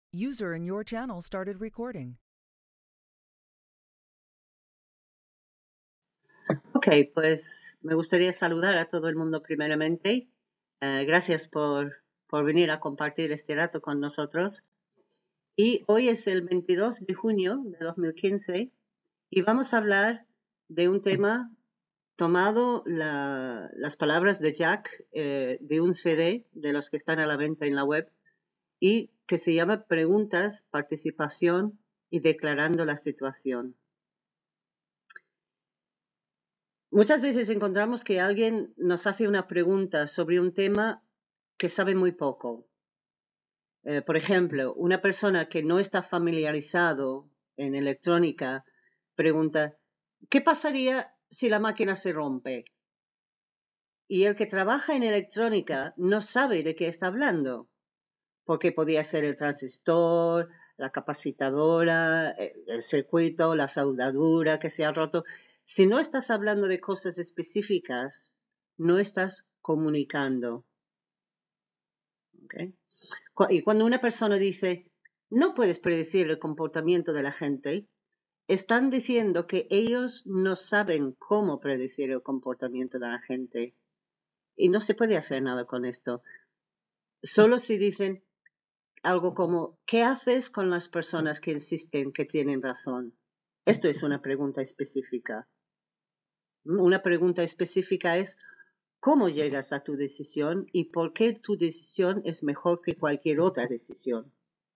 User in your channel started recording. Ok, pues me gustaría saludar a todo el mundo primeramente. Gracias por venir a compartir este rato con nosotros. Y hoy es el 22 de junio de 2015 y vamos a hablar de un tema tomado las palabras de Jack de un CD de los que están a la venta en la web y que se llama Preguntas, Participación y Declarando la Situación. Muchas veces encontramos que alguien nos hace una pregunta sobre un tema que sabe muy poco. Por ejemplo, una persona que no está familiarizado en electrónica pregunta, ¿qué pasaría si la máquina se rompe? Y el que trabaja en electrónica no sabe de qué está hablando, porque podría ser el transistor, la capacitadora, el circuito, la soldadura que se ha roto. Si no estás hablando de cosas específicas, no estás comunicando. ¿Okay? Y cuando una persona dice, no puedes predecir el comportamiento de la gente, están diciendo que ellos no saben cómo predecir el comportamiento de la gente. Y no se puede hacer nada con esto. Solo si dicen algo como, ¿qué haces con las personas que insisten que tienen razón? Esto es una pregunta específica. Una pregunta específica es, ¿cómo llegas a tu decisión y por qué tu decisión es mejor que cualquier otra decisión?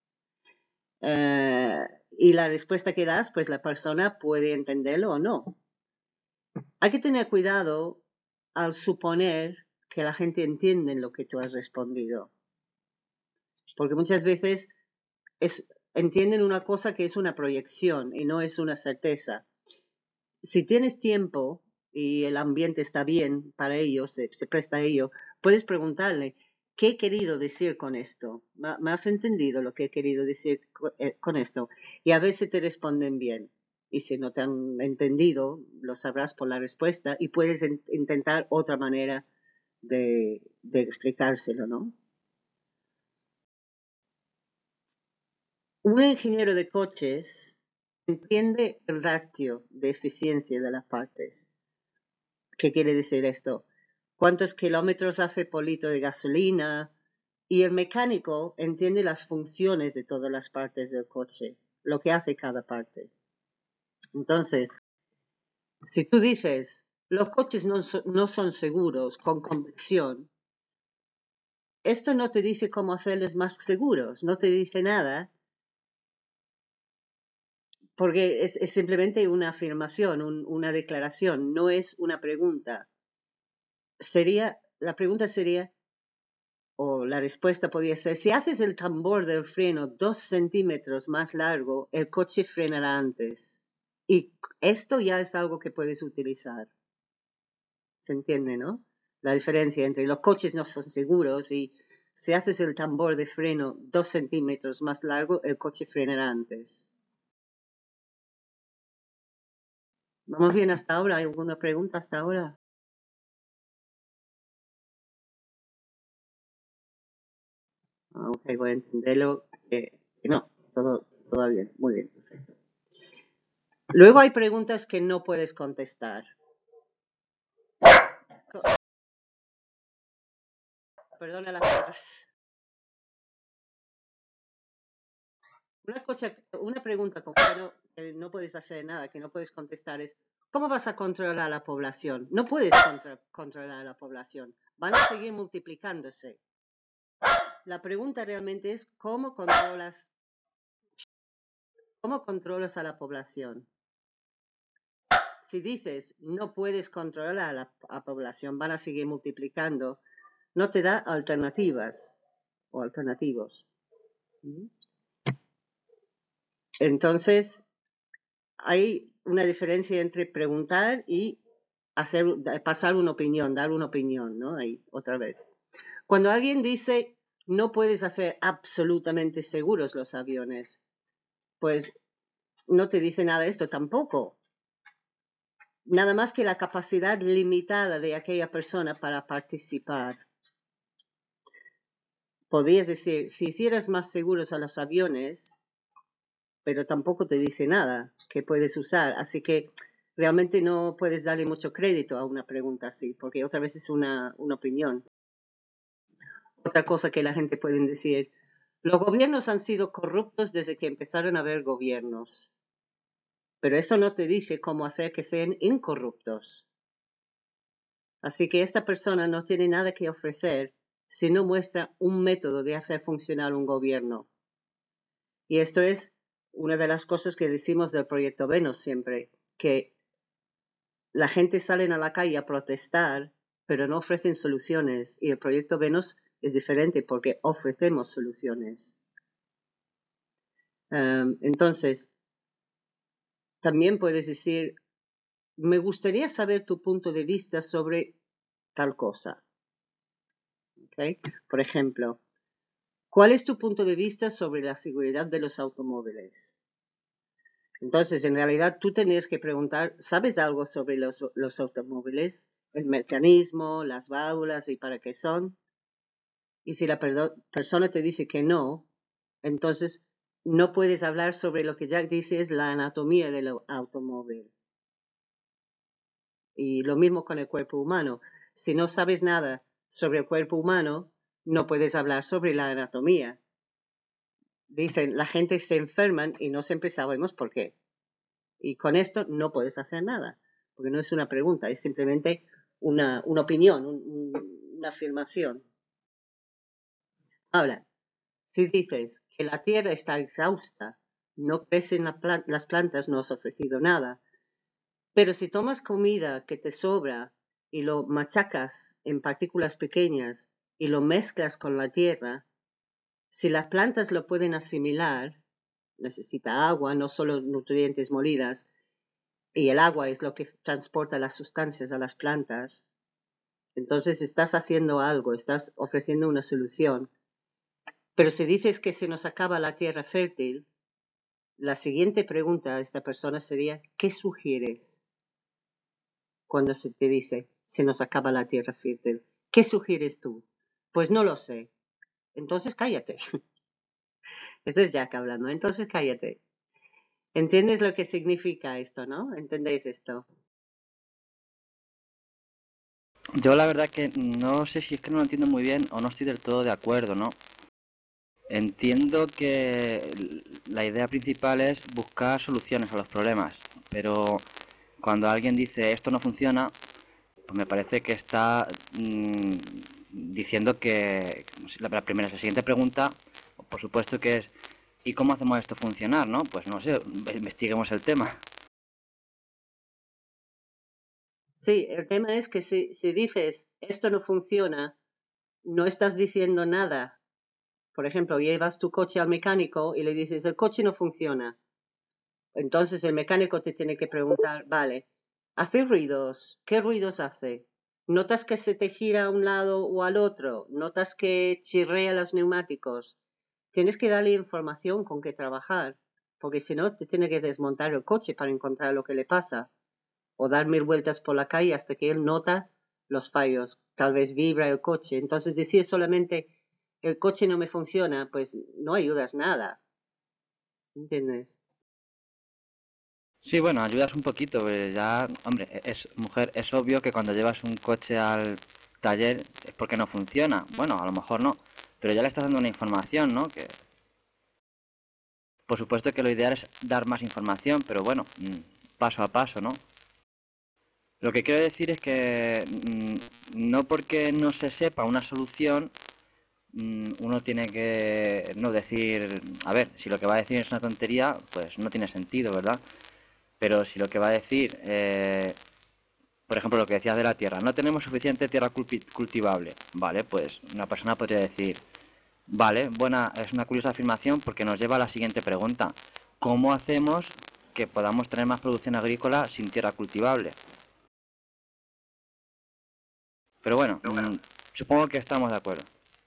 Y la respuesta que das, pues la persona puede entenderlo o no. Hay que tener cuidado al suponer que la gente entiende lo que tú has respondido. Porque muchas veces entienden una cosa que es una proyección y no es una certeza. Si tienes tiempo y el ambiente está bien para ello, se presta a ello, puedes preguntarle, ¿qué he querido decir con esto? ¿Me has entendido lo que he querido decir con esto? Y a veces te responden bien. Y si no te han entendido, lo sabrás por la respuesta y puedes intentar otra manera de explicárselo, ¿no? Un ingeniero de coches entiende el ratio de eficiencia de las partes. ¿Qué quiere decir esto? ¿Cuántos kilómetros hace por litro de gasolina? Y el mecánico entiende las funciones de todas las partes del coche, lo que hace cada parte. Entonces, si tú dices, los coches no son seguros con convección, esto no te dice cómo hacerles más seguros, no te dice nada, porque es simplemente una afirmación, una declaración, no es una pregunta. La pregunta sería, o la respuesta podría ser, si haces el tambor del freno 2 centímetros más largo, el coche frenará antes. Y esto ya es algo que puedes utilizar. ¿Se entiende, no? La diferencia entre los coches no son seguros y si haces el tambor de freno 2 centímetros más largo, el coche frenará antes. ¿Vamos bien hasta ahora? ¿Hay alguna pregunta hasta ahora? Ok, voy a entenderlo. No, todo bien, muy bien, perfecto. Luego hay preguntas que no puedes contestar. Perdona las palabras. Una pregunta como que no puedes hacer nada, que no puedes contestar es, ¿cómo vas a controlar a la población? No puedes controlar a la población. Van a seguir multiplicándose. La pregunta realmente es, ¿cómo controlas a la población? Si dices, no puedes controlar a la población, van a seguir multiplicando, no te da alternativas o alternativos. Entonces, hay una diferencia entre preguntar y pasar una opinión, dar una opinión, ¿no? Ahí, otra vez. Cuando alguien dice, no puedes hacer absolutamente seguros los aviones, pues no te dice nada de esto tampoco. Nada más que la capacidad limitada de aquella persona para participar. podrías decir, si hicieras más seguros a los aviones, pero tampoco te dice nada que puedes usar. Así que realmente no puedes darle mucho crédito a una pregunta así, porque otra vez es una opinión. Otra cosa que la gente puede decir, los gobiernos han sido corruptos desde que empezaron a haber gobiernos, pero eso no te dice cómo hacer que sean incorruptos. Así que esta persona no tiene nada que ofrecer si no muestra un método de hacer funcionar un gobierno. Y esto es una de las cosas que decimos del proyecto Venus siempre, que la gente sale a la calle a protestar, pero no ofrecen soluciones. Y el proyecto Venus es diferente porque ofrecemos soluciones. Entonces, también puedes decir, me gustaría saber tu punto de vista sobre tal cosa. ¿Okay? Por ejemplo, ¿cuál es tu punto de vista sobre la seguridad de los automóviles? Entonces, en realidad, tú tendrías que preguntar, ¿sabes algo sobre los automóviles? El mecanismo, las válvulas y para qué son. Y si la persona te dice que no, entonces no puedes hablar sobre lo que Jack dice es la anatomía del automóvil. Y lo mismo con el cuerpo humano. Si no sabes nada sobre el cuerpo humano, no puedes hablar sobre la anatomía. Dicen, la gente se enferma y no siempre sabemos por qué. Y con esto no puedes hacer nada, porque no es una pregunta, es simplemente una opinión, una afirmación. Ahora, si dices que la tierra está exhausta, no crecen las plantas, no has ofrecido nada. Pero si tomas comida que te sobra y lo machacas en partículas pequeñas y lo mezclas con la tierra, si las plantas lo pueden asimilar, necesita agua, no solo nutrientes molidas, y el agua es lo que transporta las sustancias a las plantas, entonces estás haciendo algo, estás ofreciendo una solución. Pero si dices que se nos acaba la tierra fértil, la siguiente pregunta a esta persona sería, ¿qué sugieres cuando se te dice se nos acaba la tierra fértil? ¿Qué sugieres tú? Pues no lo sé. Entonces cállate. Eso es Jack hablando. Entonces cállate. ¿Entiendes lo que significa esto, no? ¿Entendéis esto? Yo la verdad que no sé si es que no lo entiendo muy bien o no estoy del todo de acuerdo, ¿no? Entiendo que la idea principal es buscar soluciones a los problemas, pero cuando alguien dice esto no funciona, pues me parece que está diciendo que la siguiente pregunta, por supuesto que es ¿y cómo hacemos esto funcionar, no? Pues no sé, investiguemos el tema. Sí, el tema es que si dices esto no funciona, no estás diciendo nada. Por ejemplo, llevas tu coche al mecánico y le dices el coche no funciona. Entonces el mecánico te tiene que preguntar, vale, ¿hace ruidos? ¿Qué ruidos hace? ¿Notas que se te gira a un lado o al otro? ¿Notas que chirrea los neumáticos? Tienes que darle información con que trabajar, porque si no te tiene que desmontar el coche para encontrar lo que le pasa, o dar 1000 vueltas por la calle hasta que él nota los fallos. Tal vez vibra el coche. Entonces decir solamente el coche no me funciona, pues no ayudas nada. ¿Entiendes? Sí, bueno, ayudas un poquito, ya, hombre, mujer, es obvio que cuando llevas un coche al taller es porque no funciona. Bueno, a lo mejor no, pero ya le estás dando una información, ¿no? Que por supuesto que lo ideal es dar más información, pero bueno, paso a paso, ¿no? Lo que quiero decir es que no porque no se sepa una solución, uno tiene que no decir, a ver, si lo que va a decir es una tontería, pues no tiene sentido, ¿verdad? Pero si lo que va a decir, por ejemplo, lo que decías de la tierra, no tenemos suficiente tierra cultivable, vale, pues una persona podría decir, vale, buena, es una curiosa afirmación porque nos lleva a la siguiente pregunta, ¿cómo hacemos que podamos tener más producción agrícola sin tierra cultivable? Pero bueno, supongo que estamos de acuerdo.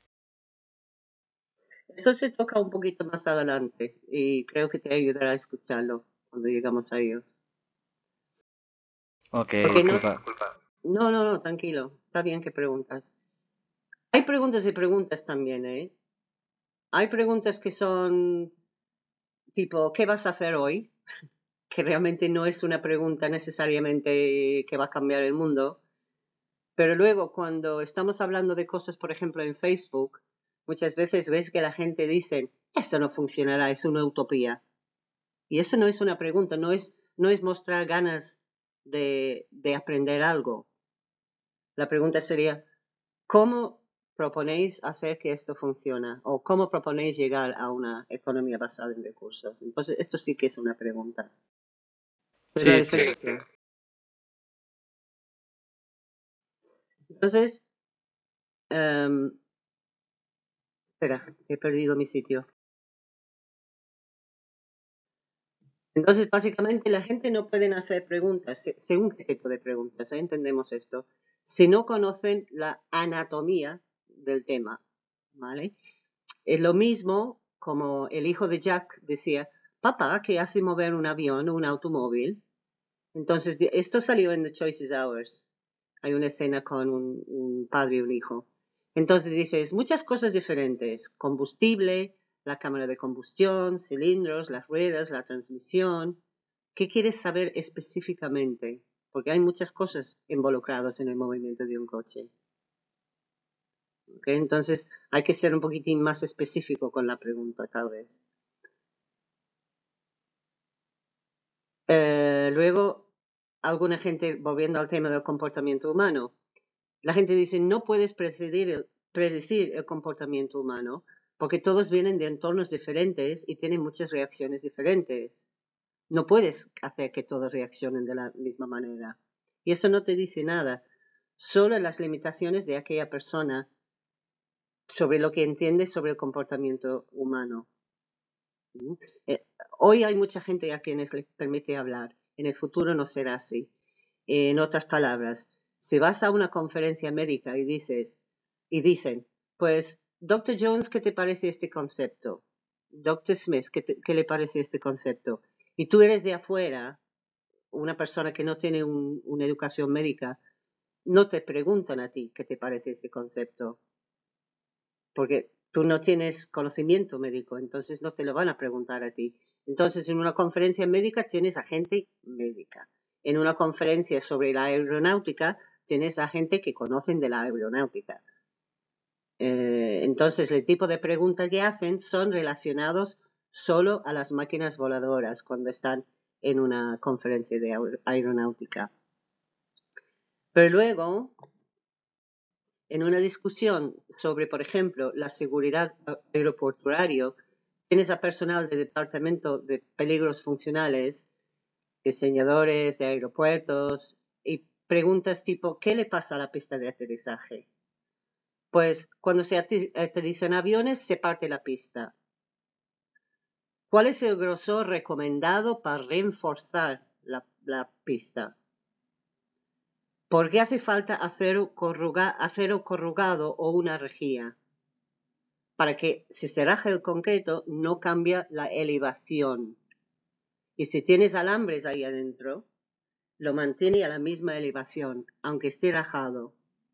Eso se toca un poquito más adelante y creo que te ayudará a escucharlo cuando llegamos a ello. Ok, Porque no, disculpa. no, tranquilo. Está bien que preguntas. Hay preguntas y preguntas también, ¿eh? Hay preguntas que son tipo, ¿qué vas a hacer hoy? Que realmente no es una pregunta necesariamente que va a cambiar el mundo. Pero luego, cuando estamos hablando de cosas, por ejemplo, en Facebook, muchas veces ves que la gente dice, eso no funcionará, es una utopía. Y eso no es una pregunta, no es mostrar ganas de aprender algo. La pregunta sería, ¿cómo proponéis hacer que esto funcione? ¿O cómo proponéis llegar a una economía basada en recursos? Entonces, esto sí que es una pregunta. Es la Sí, sí. diferencia. Entonces, espera, he perdido mi sitio. Entonces, básicamente, la gente no puede hacer preguntas, según qué tipo de preguntas, ¿eh? Entendemos esto, si no conocen la anatomía del tema, ¿vale? Es lo mismo como el hijo de Jack decía, papá, ¿qué hace mover un avión o un automóvil? Entonces, esto salió en The Choice is Ours. Hay una escena con un padre y un hijo. Entonces dices, muchas cosas diferentes, combustible, la cámara de combustión, cilindros, las ruedas, la transmisión. ¿Qué quieres saber específicamente? Porque hay muchas cosas involucradas en el movimiento de un coche. ¿Okay? Entonces hay que ser un poquitín más específico con la pregunta, tal vez. Luego, alguna gente, volviendo al tema del comportamiento humano, la gente dice, no puedes predecir el comportamiento humano porque todos vienen de entornos diferentes y tienen muchas reacciones diferentes. No puedes hacer que todos reaccionen de la misma manera. Y eso no te dice nada. Solo las limitaciones de aquella persona sobre lo que entiende sobre el comportamiento humano. Hoy hay mucha gente a quienes les permite hablar. En el futuro no será así. En otras palabras, si vas a una conferencia médica y dicen, pues, Dr. Jones, ¿qué te parece este concepto? Dr. Smith, ¿qué le parece este concepto? Y tú eres de afuera, una persona que no tiene una educación médica, no te preguntan a ti qué te parece ese concepto, porque tú no tienes conocimiento médico, entonces no te lo van a preguntar a ti. Entonces, en una conferencia médica tienes a gente médica. En una conferencia sobre la aeronáutica tienes a gente que conocen de la aeronáutica. Entonces, el tipo de preguntas que hacen son relacionados solo a las máquinas voladoras cuando están en una conferencia de aeronáutica. Pero luego, en una discusión sobre, por ejemplo, la seguridad aeroportuaria, tienes a personal del Departamento de Peligros Funcionales, diseñadores de aeropuertos, y preguntas tipo, ¿qué le pasa a la pista de aterrizaje? Pues cuando se aterrizan aviones, se parte la pista. ¿Cuál es el grosor recomendado para reforzar la pista? ¿Por qué hace falta acero corrugado o una rejilla? Para que si se raja el concreto no cambia la elevación. Y si tienes alambres ahí adentro, lo mantiene a la misma elevación, aunque esté rajado.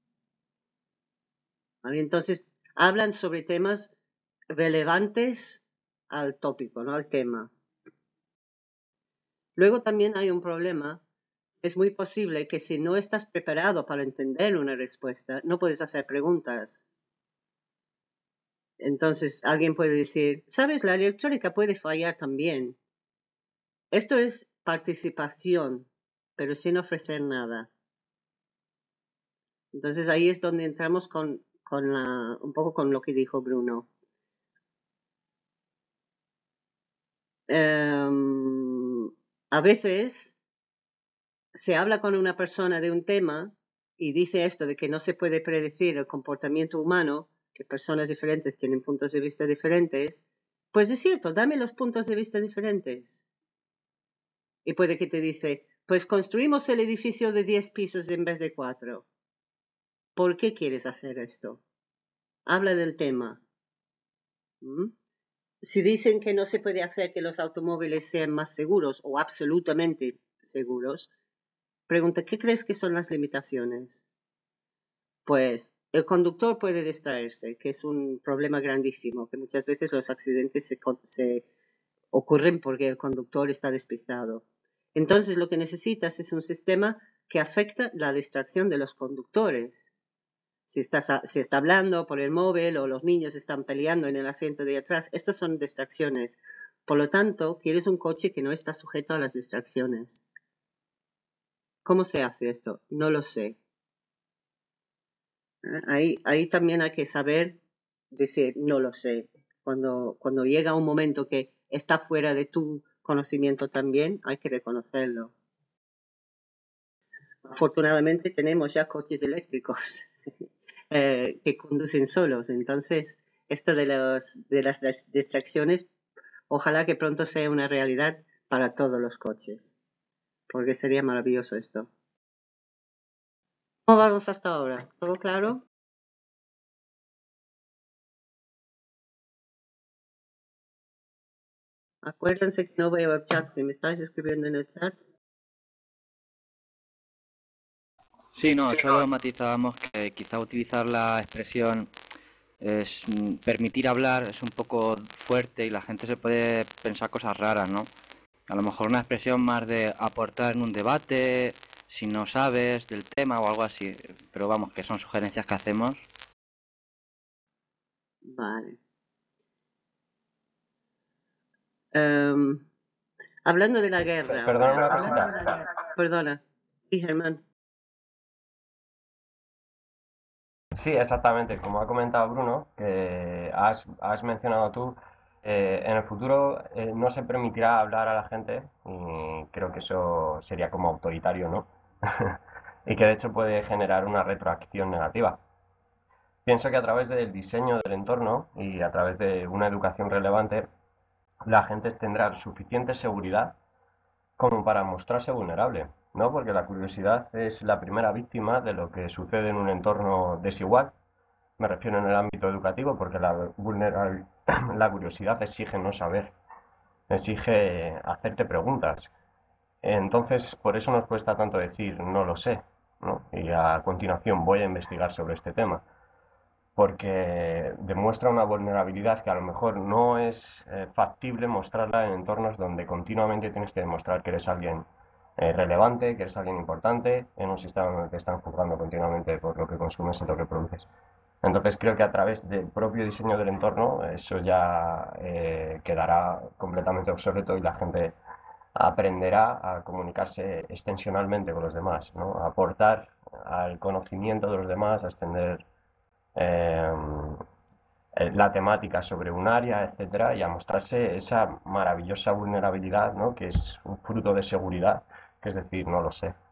¿Vale? Entonces, hablan sobre temas relevantes al tópico, ¿no? Al tema. Luego también hay un problema. Es muy posible que si no estás preparado para entender una respuesta, no puedes hacer preguntas. Entonces, alguien puede decir, ¿sabes? La electrónica puede fallar también. Esto es participación, pero sin ofrecer nada. Entonces, ahí es donde entramos un poco con lo que dijo Bruno. A veces se habla con una persona de un tema y dice esto de que no se puede predecir el comportamiento humano, que personas diferentes tienen puntos de vista diferentes, pues es cierto, dame los puntos de vista diferentes. Y puede que te dice, pues construimos el edificio de 10 pisos en vez de 4. ¿Por qué quieres hacer esto? Habla del tema. Si dicen que no se puede hacer que los automóviles sean más seguros o absolutamente seguros, pregunta, ¿qué crees que son las limitaciones? Pues El conductor puede distraerse, que es un problema grandísimo, que muchas veces los accidentes se ocurren porque el conductor está despistado. Entonces lo que necesitas es un sistema que afecta la distracción de los conductores. Si está hablando por el móvil o los niños están peleando en el asiento de atrás, estas son distracciones. Por lo tanto, quieres un coche que no está sujeto a las distracciones. ¿Cómo se hace esto? No lo sé. Ahí también hay que saber decir no lo sé. Cuando llega un momento que está fuera de tu conocimiento también, hay que reconocerlo. Afortunadamente tenemos ya coches eléctricos que conducen solos. Entonces, esto de las distracciones, ojalá que pronto sea una realidad para todos los coches, porque sería maravilloso esto. ¿Cómo vamos hasta ahora? ¿Todo claro? Acuérdense que no veo el chat. Si me estáis escribiendo en el chat. Sí, no, solo matizábamos que quizá utilizar la expresión es permitir hablar es un poco fuerte y la gente se puede pensar cosas raras, ¿no? A lo mejor una expresión más de aportar en un debate, si no sabes del tema o algo así. Pero vamos, que son sugerencias que hacemos. Vale. Hablando de la guerra. Perdóname una cosita. Perdona. Sí, Germán. Sí, exactamente. Como ha comentado Bruno, que has mencionado tú, en el futuro no se permitirá hablar a la gente y creo que eso sería como autoritario, ¿no? Y que de hecho puede generar una retroacción negativa. Pienso que a través del diseño del entorno y a través de una educación relevante, la gente tendrá suficiente seguridad como para mostrarse vulnerable, ¿no? Porque la curiosidad es la primera víctima de lo que sucede en un entorno desigual. Me refiero en el ámbito educativo porque la curiosidad exige no saber, exige hacerte preguntas. Entonces, por eso nos cuesta tanto decir no lo sé, ¿no? Y a continuación voy a investigar sobre este tema, porque demuestra una vulnerabilidad que a lo mejor no es factible mostrarla en entornos donde continuamente tienes que demostrar que eres alguien relevante, que eres alguien importante en un sistema en el que están juzgando continuamente por lo que consumes y lo que produces. Entonces creo que a través del propio diseño del entorno eso ya quedará completamente obsoleto y la gente aprenderá a comunicarse extensionalmente con los demás, ¿no? A aportar al conocimiento de los demás, a extender eh, la temática sobre un área, etcétera, y a mostrarse esa maravillosa vulnerabilidad, ¿no? Que es un fruto de seguridad, que es decir, no lo sé.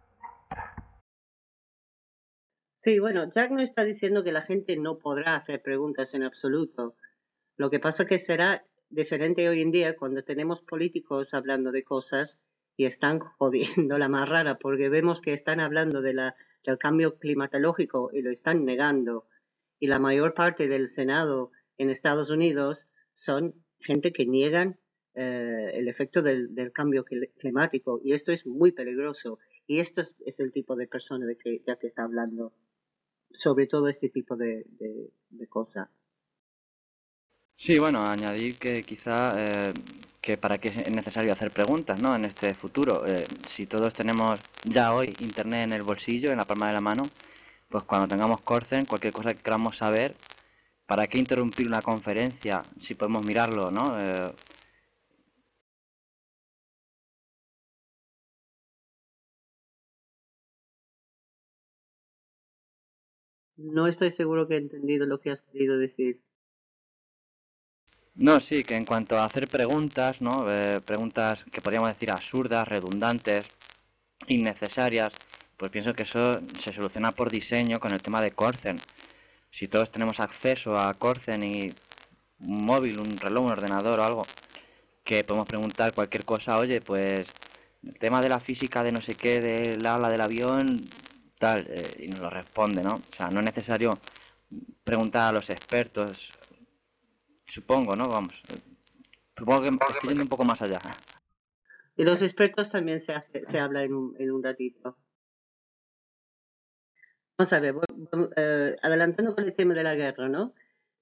Sí, bueno, Jack no está diciendo que la gente no podrá hacer preguntas en absoluto. Lo que pasa que será diferente hoy en día cuando tenemos políticos hablando de cosas y están jodiendo la más rara porque vemos que están hablando del cambio climatológico y lo están negando. Y la mayor parte del Senado en Estados Unidos son gente que niegan el efecto del cambio climático y esto es muy peligroso. Y esto es el tipo de persona de que Jack está hablando sobre todo este tipo de cosas. Sí, bueno, añadir que quizá que para qué es necesario hacer preguntas, ¿no? En este futuro. Si todos tenemos ya hoy internet en el bolsillo, en la palma de la mano, pues cuando tengamos Corzen, cualquier cosa que queramos saber, ¿para qué interrumpir una conferencia si podemos mirarlo, ¿no? No estoy seguro que he entendido lo que has querido decir. No, sí, que en cuanto a hacer preguntas, ¿no? Preguntas que podríamos decir absurdas, redundantes, innecesarias, pues pienso que eso se soluciona por diseño con el tema de Corzen. Si todos tenemos acceso a Corzen y un móvil, un reloj, un ordenador o algo, que podemos preguntar cualquier cosa, oye, pues el tema de la física de no sé qué, del ala del avión, tal, y nos lo responde, ¿no? O sea, no es necesario preguntar a los expertos, supongo, ¿no? Vamos, supongo que estoy yendo un poco más allá. Y los expertos también se habla en un ratito. Vamos a ver, adelantando con el tema de la guerra, ¿no?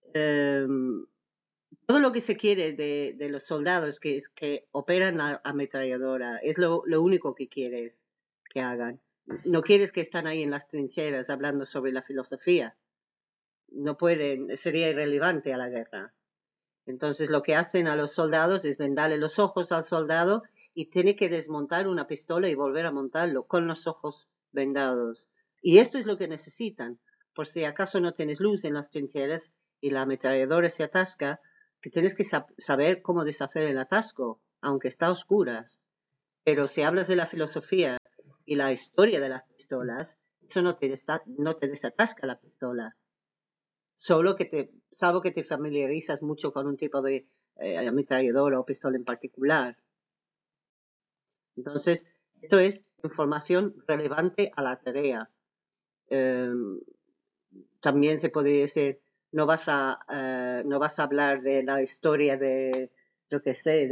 Todo lo que se quiere de los soldados que operan la ametralladora es lo único que quieres que hagan. No quieres que están ahí en las trincheras hablando sobre la filosofía. No pueden, sería irrelevante a la guerra. Entonces lo que hacen a los soldados es vendarle los ojos al soldado y tiene que desmontar una pistola y volver a montarlo con los ojos vendados. Y esto es lo que necesitan. Por si acaso no tienes luz en las trincheras y la ametralladora se atasca, que tienes que saber cómo deshacer el atasco, aunque está a oscuras. Pero si hablas de la filosofía y la historia de las pistolas, eso no te desatasca la pistola. Salvo que te familiarizas mucho con un tipo de ametralladora o pistola en particular. Entonces, esto es información relevante a la tarea. También se podría decir, no vas a hablar de la historia de, yo qué sé,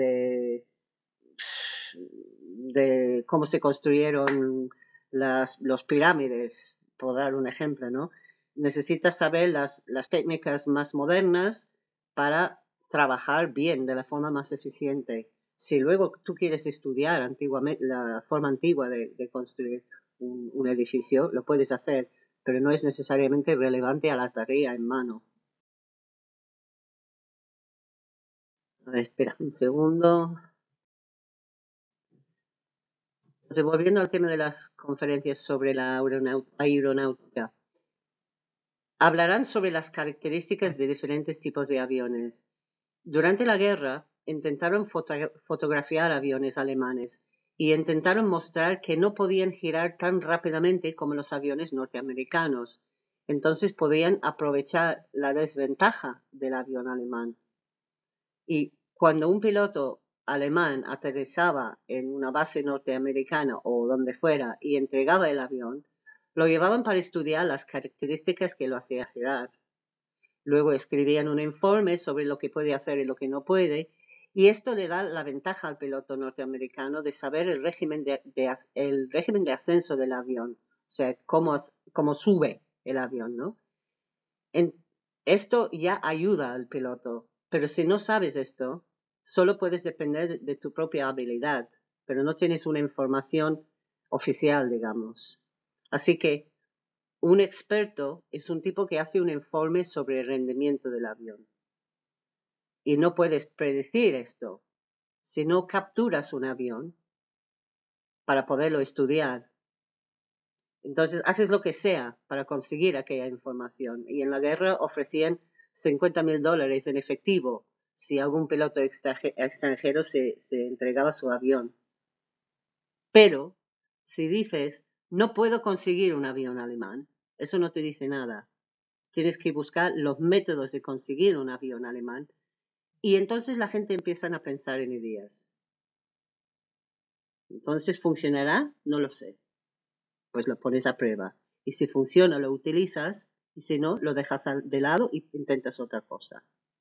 de cómo se construyeron los pirámides, por dar un ejemplo, ¿no? Necesitas saber las técnicas más modernas para trabajar bien, de la forma más eficiente. Si luego tú quieres estudiar antiguamente la forma antigua de construir un edificio, lo puedes hacer, pero no es necesariamente relevante a la tarea en mano. A ver, espera un segundo. Entonces, volviendo al tema de las conferencias sobre la aeronáutica, hablarán sobre las características de diferentes tipos de aviones. Durante la guerra, intentaron fotografiar aviones alemanes y intentaron mostrar que no podían girar tan rápidamente como los aviones norteamericanos. Entonces podían aprovechar la desventaja del avión alemán. Y cuando un piloto alemán aterrizaba en una base norteamericana o donde fuera y entregaba el avión, lo llevaban para estudiar las características que lo hacían girar. Luego escribían un informe sobre lo que puede hacer y lo que no puede, y esto le da la ventaja al piloto norteamericano de saber el régimen de ascenso del avión, o sea, cómo sube el avión, ¿no? Esto ya ayuda al piloto, pero si no sabes esto, solo puedes depender de tu propia habilidad, pero no tienes una información oficial, digamos. Así que un experto es un tipo que hace un informe sobre el rendimiento del avión. Y no puedes predecir esto. Si no capturas un avión para poderlo estudiar, entonces haces lo que sea para conseguir aquella información. Y en la guerra ofrecían $50,000 en efectivo si algún piloto extranjero se entregaba su avión. Pero si dices, no puedo conseguir un avión alemán, eso no te dice nada. Tienes que buscar los métodos de conseguir un avión alemán y entonces la gente empieza a pensar en ideas. Entonces, ¿funcionará? No lo sé. Pues lo pones a prueba. Y si funciona, lo utilizas, y si no, lo dejas de lado y intentas otra cosa.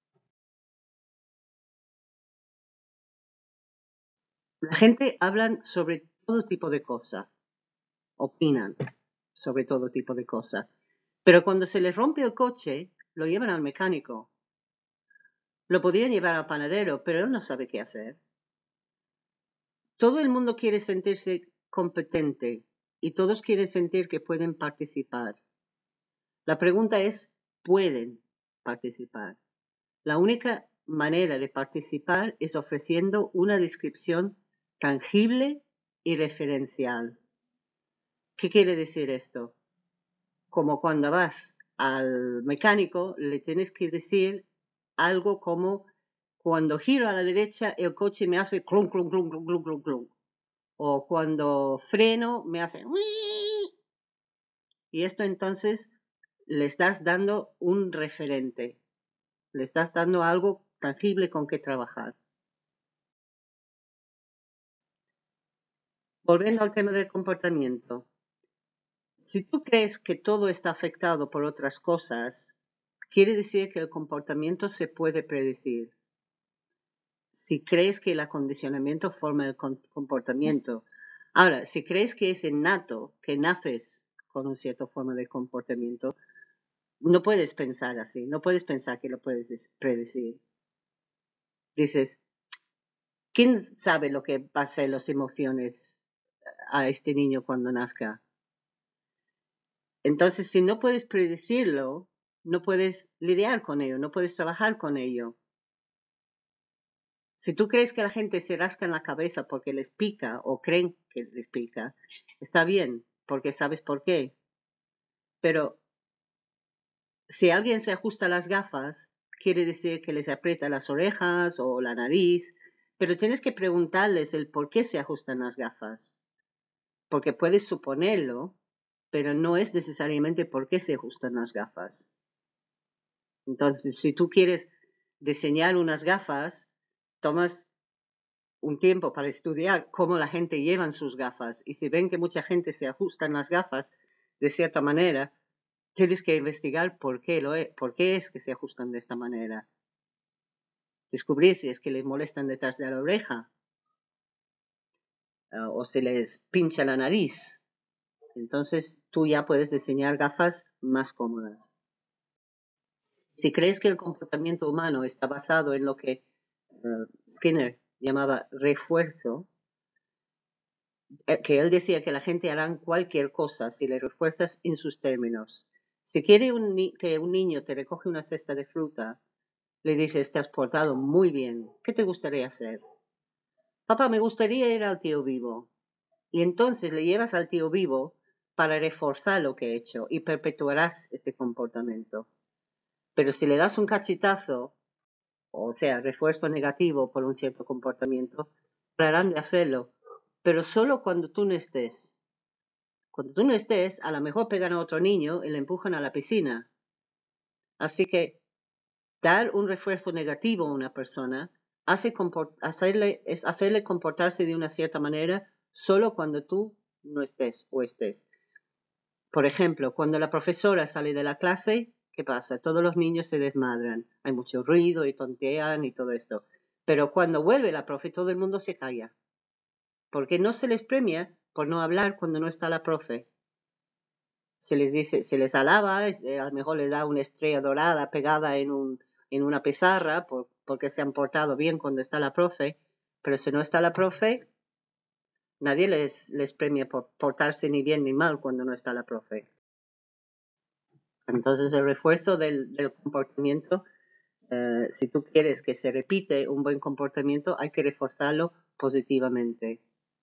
La gente habla sobre todo tipo de cosas, opinan sobre todo tipo de cosas, pero cuando se les rompe el coche, lo llevan al mecánico. Lo podrían llevar al panadero, pero él no sabe qué hacer. Todo el mundo quiere sentirse competente y todos quieren sentir que pueden participar. La pregunta es, ¿pueden participar? La única manera de participar es ofreciendo una descripción tangible y referencial. ¿Qué quiere decir esto? Como cuando vas al mecánico, le tienes que decir algo como, cuando giro a la derecha, el coche me hace clunk, clunk, clunk, clunk, clunk, clunk, clunk. O cuando freno, me hace ¡uii! Y esto entonces le estás dando un referente. Le estás dando algo tangible con que trabajar. Volviendo al tema del comportamiento. Si tú crees que todo está afectado por otras cosas, quiere decir que el comportamiento se puede predecir. Si crees que el acondicionamiento forma el comportamiento. Ahora, si crees que es innato, que naces con una cierta forma de comportamiento, no puedes pensar así, no puedes pensar que lo puedes predecir. Dices, ¿quién sabe lo que va a ser las emociones a este niño cuando nazca? Entonces, si no puedes predecirlo, no puedes lidiar con ello, no puedes trabajar con ello. Si tú crees que la gente se rasca en la cabeza porque les pica o creen que les pica, está bien, porque sabes por qué. Pero si alguien se ajusta las gafas, quiere decir que les aprieta las orejas o la nariz, pero tienes que preguntarles el por qué se ajustan las gafas. Porque puedes suponerlo, pero no es necesariamente por qué se ajustan las gafas. Entonces, si tú quieres diseñar unas gafas, tomas un tiempo para estudiar cómo la gente lleva sus gafas, y si ven que mucha gente se ajustan las gafas de cierta manera, tienes que investigar por qué es que se ajustan de esta manera. Descubrir si es que les molestan detrás de la oreja o se les pincha la nariz. Entonces tú ya puedes diseñar gafas más cómodas. Si crees que el comportamiento humano está basado en lo que Skinner llamaba refuerzo, que él decía que la gente hará cualquier cosa si le refuerzas en sus términos. Si quiere que un niño te recoge una cesta de fruta, le dices, te has portado muy bien, ¿qué te gustaría hacer? Papá, me gustaría ir al tío vivo. Y entonces le llevas al tío vivo para reforzar lo que he hecho y perpetuarás este comportamiento. Pero si le das un cachetazo, o sea, refuerzo negativo por un cierto comportamiento, pararán de hacerlo, pero solo cuando tú no estés. Cuando tú no estés, a lo mejor pegan a otro niño y le empujan a la piscina. Así que dar un refuerzo negativo a una persona es hacerle comportarse de una cierta manera solo cuando tú no estés o estés. Por ejemplo, cuando la profesora sale de la clase, ¿qué pasa? Todos los niños se desmadran. Hay mucho ruido y tontean y todo esto. Pero cuando vuelve la profe, todo el mundo se calla. Porque no se les premia por no hablar cuando no está la profe. Se les dice, se les alaba, a lo mejor les da una estrella dorada pegada en una pizarra porque se han portado bien cuando está la profe, pero si no está la profe, nadie les premia por portarse ni bien ni mal cuando no está la profe. Entonces el refuerzo del comportamiento, si tú quieres que se repite un buen comportamiento, hay que reforzarlo positivamente.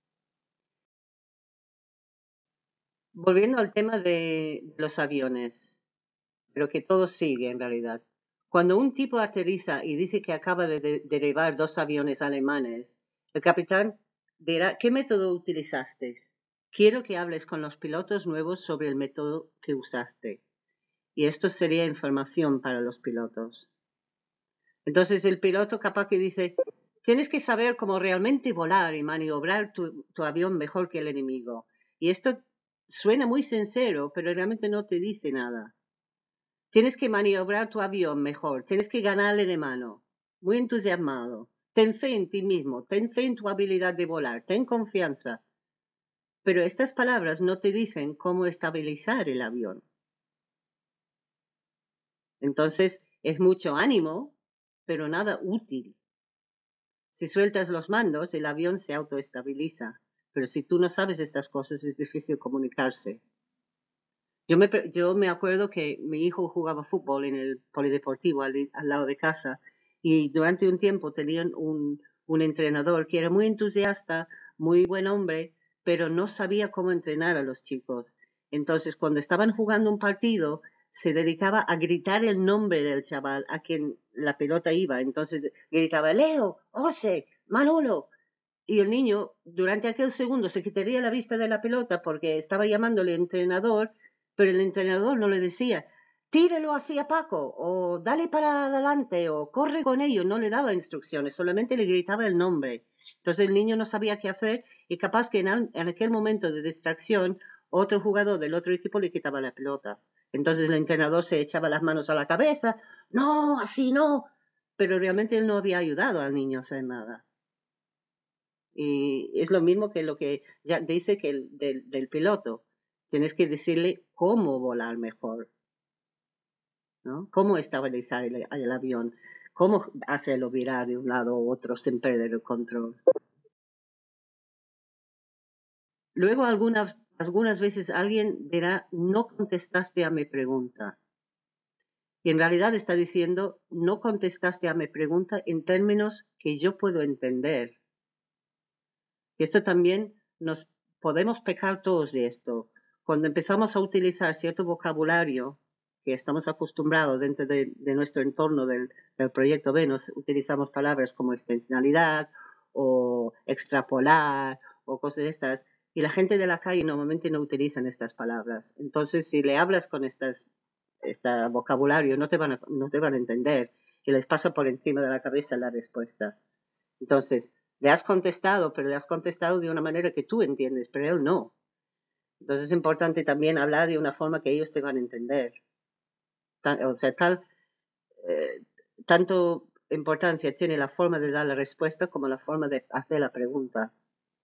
Volviendo al tema de los aviones, pero que todo sigue en realidad. Cuando un tipo aterriza y dice que acaba de derribar 2 aviones alemanes, el capitán dirá, ¿qué método utilizaste? Quiero que hables con los pilotos nuevos sobre el método que usaste. Y esto sería información para los pilotos. Entonces el piloto capaz que dice, tienes que saber cómo realmente volar y maniobrar tu avión mejor que el enemigo. Y esto suena muy sincero, pero realmente no te dice nada. Tienes que maniobrar tu avión mejor, tienes que ganarle de mano. Muy entusiasmado. Ten fe en ti mismo, ten fe en tu habilidad de volar, ten confianza. Pero estas palabras no te dicen cómo estabilizar el avión. Entonces es mucho ánimo, pero nada útil. Si sueltas los mandos, el avión se autoestabiliza. Pero si tú no sabes estas cosas, es difícil comunicarse. Yo me acuerdo que mi hijo jugaba fútbol en el polideportivo al lado de casa y durante un tiempo tenían un entrenador que era muy entusiasta, muy buen hombre, pero no sabía cómo entrenar a los chicos. Entonces, cuando estaban jugando un partido, se dedicaba a gritar el nombre del chaval a quien la pelota iba. Entonces gritaba, Leo, José, Manolo. Y el niño, durante aquel segundo, se quitaría la vista de la pelota porque estaba llamándole entrenador, pero el entrenador no le decía, tírelo hacia Paco, o dale para adelante, o corre con ello. No le daba instrucciones, solamente le gritaba el nombre. Entonces el niño no sabía qué hacer y capaz que en aquel momento de distracción, otro jugador del otro equipo le quitaba la pelota. Entonces el entrenador se echaba las manos a la cabeza, no, así no. Pero realmente él no había ayudado al niño a hacer nada. Y es lo mismo que lo que Jack dice que del piloto. Tienes que decirle cómo volar mejor, ¿no? Cómo estabilizar el avión, cómo hacerlo virar de un lado a otro sin perder el control. Luego algunas veces alguien dirá, no contestaste a mi pregunta. Y en realidad está diciendo, no contestaste a mi pregunta en términos que yo puedo entender. Y esto también nos podemos pecar todos de esto. Cuando empezamos a utilizar cierto vocabulario que estamos acostumbrados dentro de nuestro entorno del proyecto Venus, utilizamos palabras como extensionalidad o extrapolar o cosas de estas, y la gente de la calle normalmente no utilizan estas palabras. Entonces, si le hablas con este vocabulario, no te van a entender y les pasa por encima de la cabeza la respuesta. Entonces, le has contestado, pero le has contestado de una manera que tú entiendes, pero él no. Entonces es importante también hablar de una forma que ellos te van a entender. Tanto importancia tiene la forma de dar la respuesta como la forma de hacer la pregunta.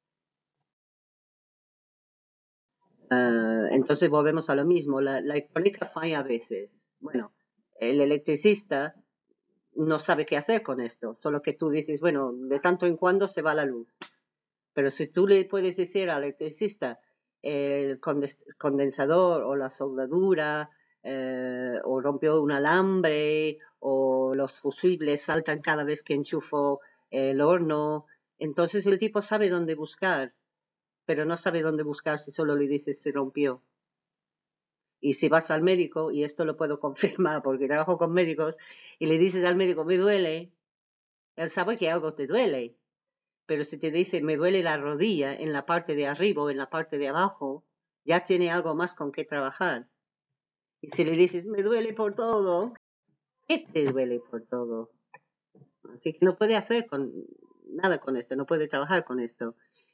Entonces volvemos a lo mismo. La electrónica falla a veces. Bueno, el electricista no sabe qué hacer con esto, solo que tú dices, bueno, de tanto en cuando se va la luz. Pero si tú le puedes decir al electricista el condensador o la soldadura o rompió un alambre o los fusibles saltan cada vez que enchufo el horno, entonces el tipo sabe dónde buscar, pero no sabe dónde buscar si solo le dices se rompió. Y si vas al médico, y esto lo puedo confirmar porque trabajo con médicos, y le dices al médico me duele, él sabe que algo te duele. Pero si te dice me duele la rodilla en la parte de arriba o en la parte de abajo, ya tiene algo más con qué trabajar. Y si le dices me duele por todo, ¿qué te duele por todo? Así que no puede hacer nada con esto, no puede trabajar con esto.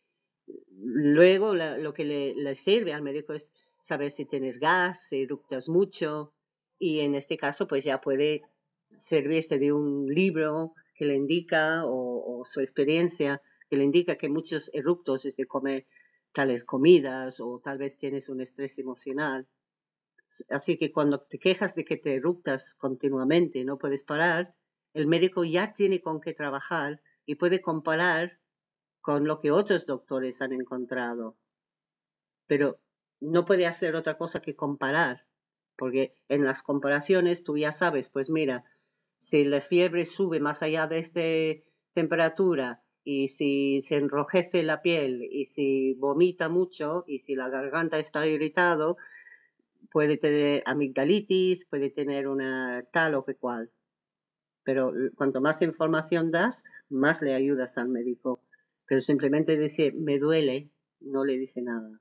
Luego lo que le sirve al médico es saber si tienes gas, si eructas mucho, y en este caso pues ya puede servirse de un libro que le indica o su experiencia que le indica que muchos eructos es de comer tales comidas o tal vez tienes un estrés emocional. Así que cuando te quejas de que te eructas continuamente y no puedes parar, el médico ya tiene con qué trabajar y puede comparar con lo que otros doctores han encontrado. Pero no puede hacer otra cosa que comparar, porque en las comparaciones tú ya sabes, pues mira, si la fiebre sube más allá de esta temperatura y si se enrojece la piel y si vomita mucho y si la garganta está irritado, puede tener amigdalitis, puede tener una tal o que cual. Pero cuanto más información das, más le ayudas al médico. Pero simplemente decir me duele no le dice nada.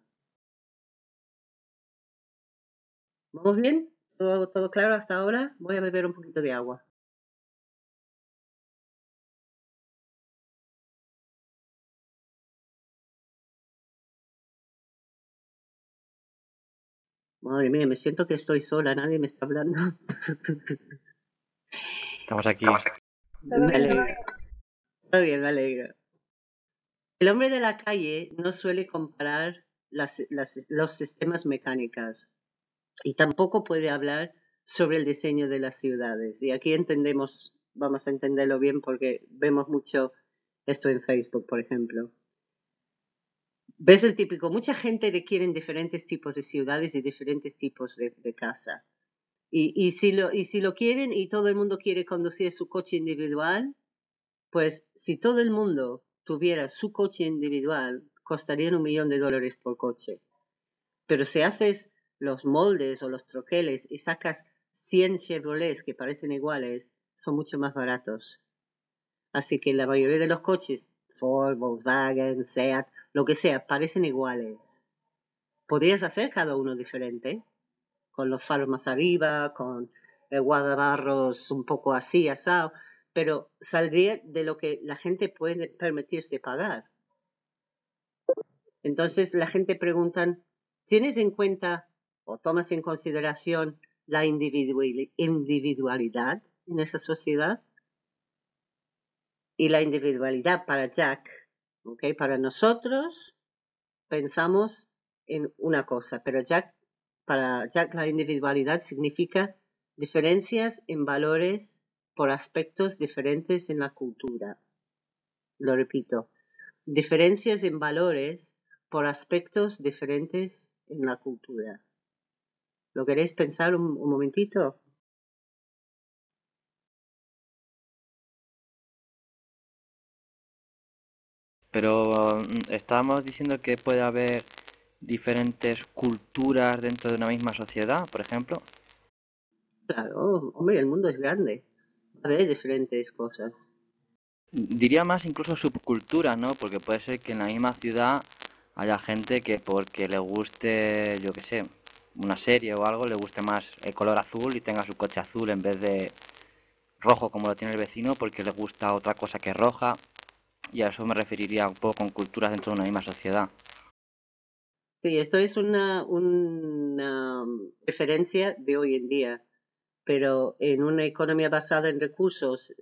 ¿Vamos bien? ¿Todo claro hasta ahora? Voy a beber un poquito de agua. Madre mía, me siento que estoy sola, nadie me está hablando. Estamos aquí. Me alegra. Está bien, me alegra. El hombre de la calle no suele comparar los sistemas mecánicos y tampoco puede hablar sobre el diseño de las ciudades. Y aquí vamos a entenderlo bien porque vemos mucho esto en Facebook, por ejemplo. Ves el típico, mucha gente quiere diferentes tipos de ciudades y diferentes tipos de casa. Y si lo quieren y todo el mundo quiere conducir su coche individual, pues si todo el mundo tuviera su coche individual, costarían $1 millón por coche. Pero si haces los moldes o los troqueles y sacas 100 Chevrolets que parecen iguales, son mucho más baratos. Así que la mayoría de los coches, Ford, Volkswagen, Seat, lo que sea, parecen iguales. Podrías hacer cada uno diferente, con los faros más arriba, con el guardabarros un poco así, asado, pero saldría de lo que la gente puede permitirse pagar. Entonces la gente pregunta, ¿tienes en cuenta o tomas en consideración la individualidad en esa sociedad? Y la individualidad para Jack, ¿okay? Para nosotros pensamos en una cosa, pero para Jack la individualidad significa diferencias en valores por aspectos diferentes en la cultura. Lo repito, diferencias en valores por aspectos diferentes en la cultura. ¿Lo queréis pensar un momentito? Pero estábamos diciendo que puede haber diferentes culturas dentro de una misma sociedad, por ejemplo. Claro, hombre, el mundo es grande. Va a haber diferentes cosas. Diría más incluso subculturas, ¿no? Porque puede ser que en la misma ciudad haya gente que porque le guste, yo qué sé, una serie o algo, le guste más el color azul y tenga su coche azul en vez de rojo como lo tiene el vecino porque le gusta otra cosa que roja. Y a eso me referiría un poco con culturas dentro de una misma sociedad. Sí, esto es una referencia de hoy en día, pero en una economía basada en recursos,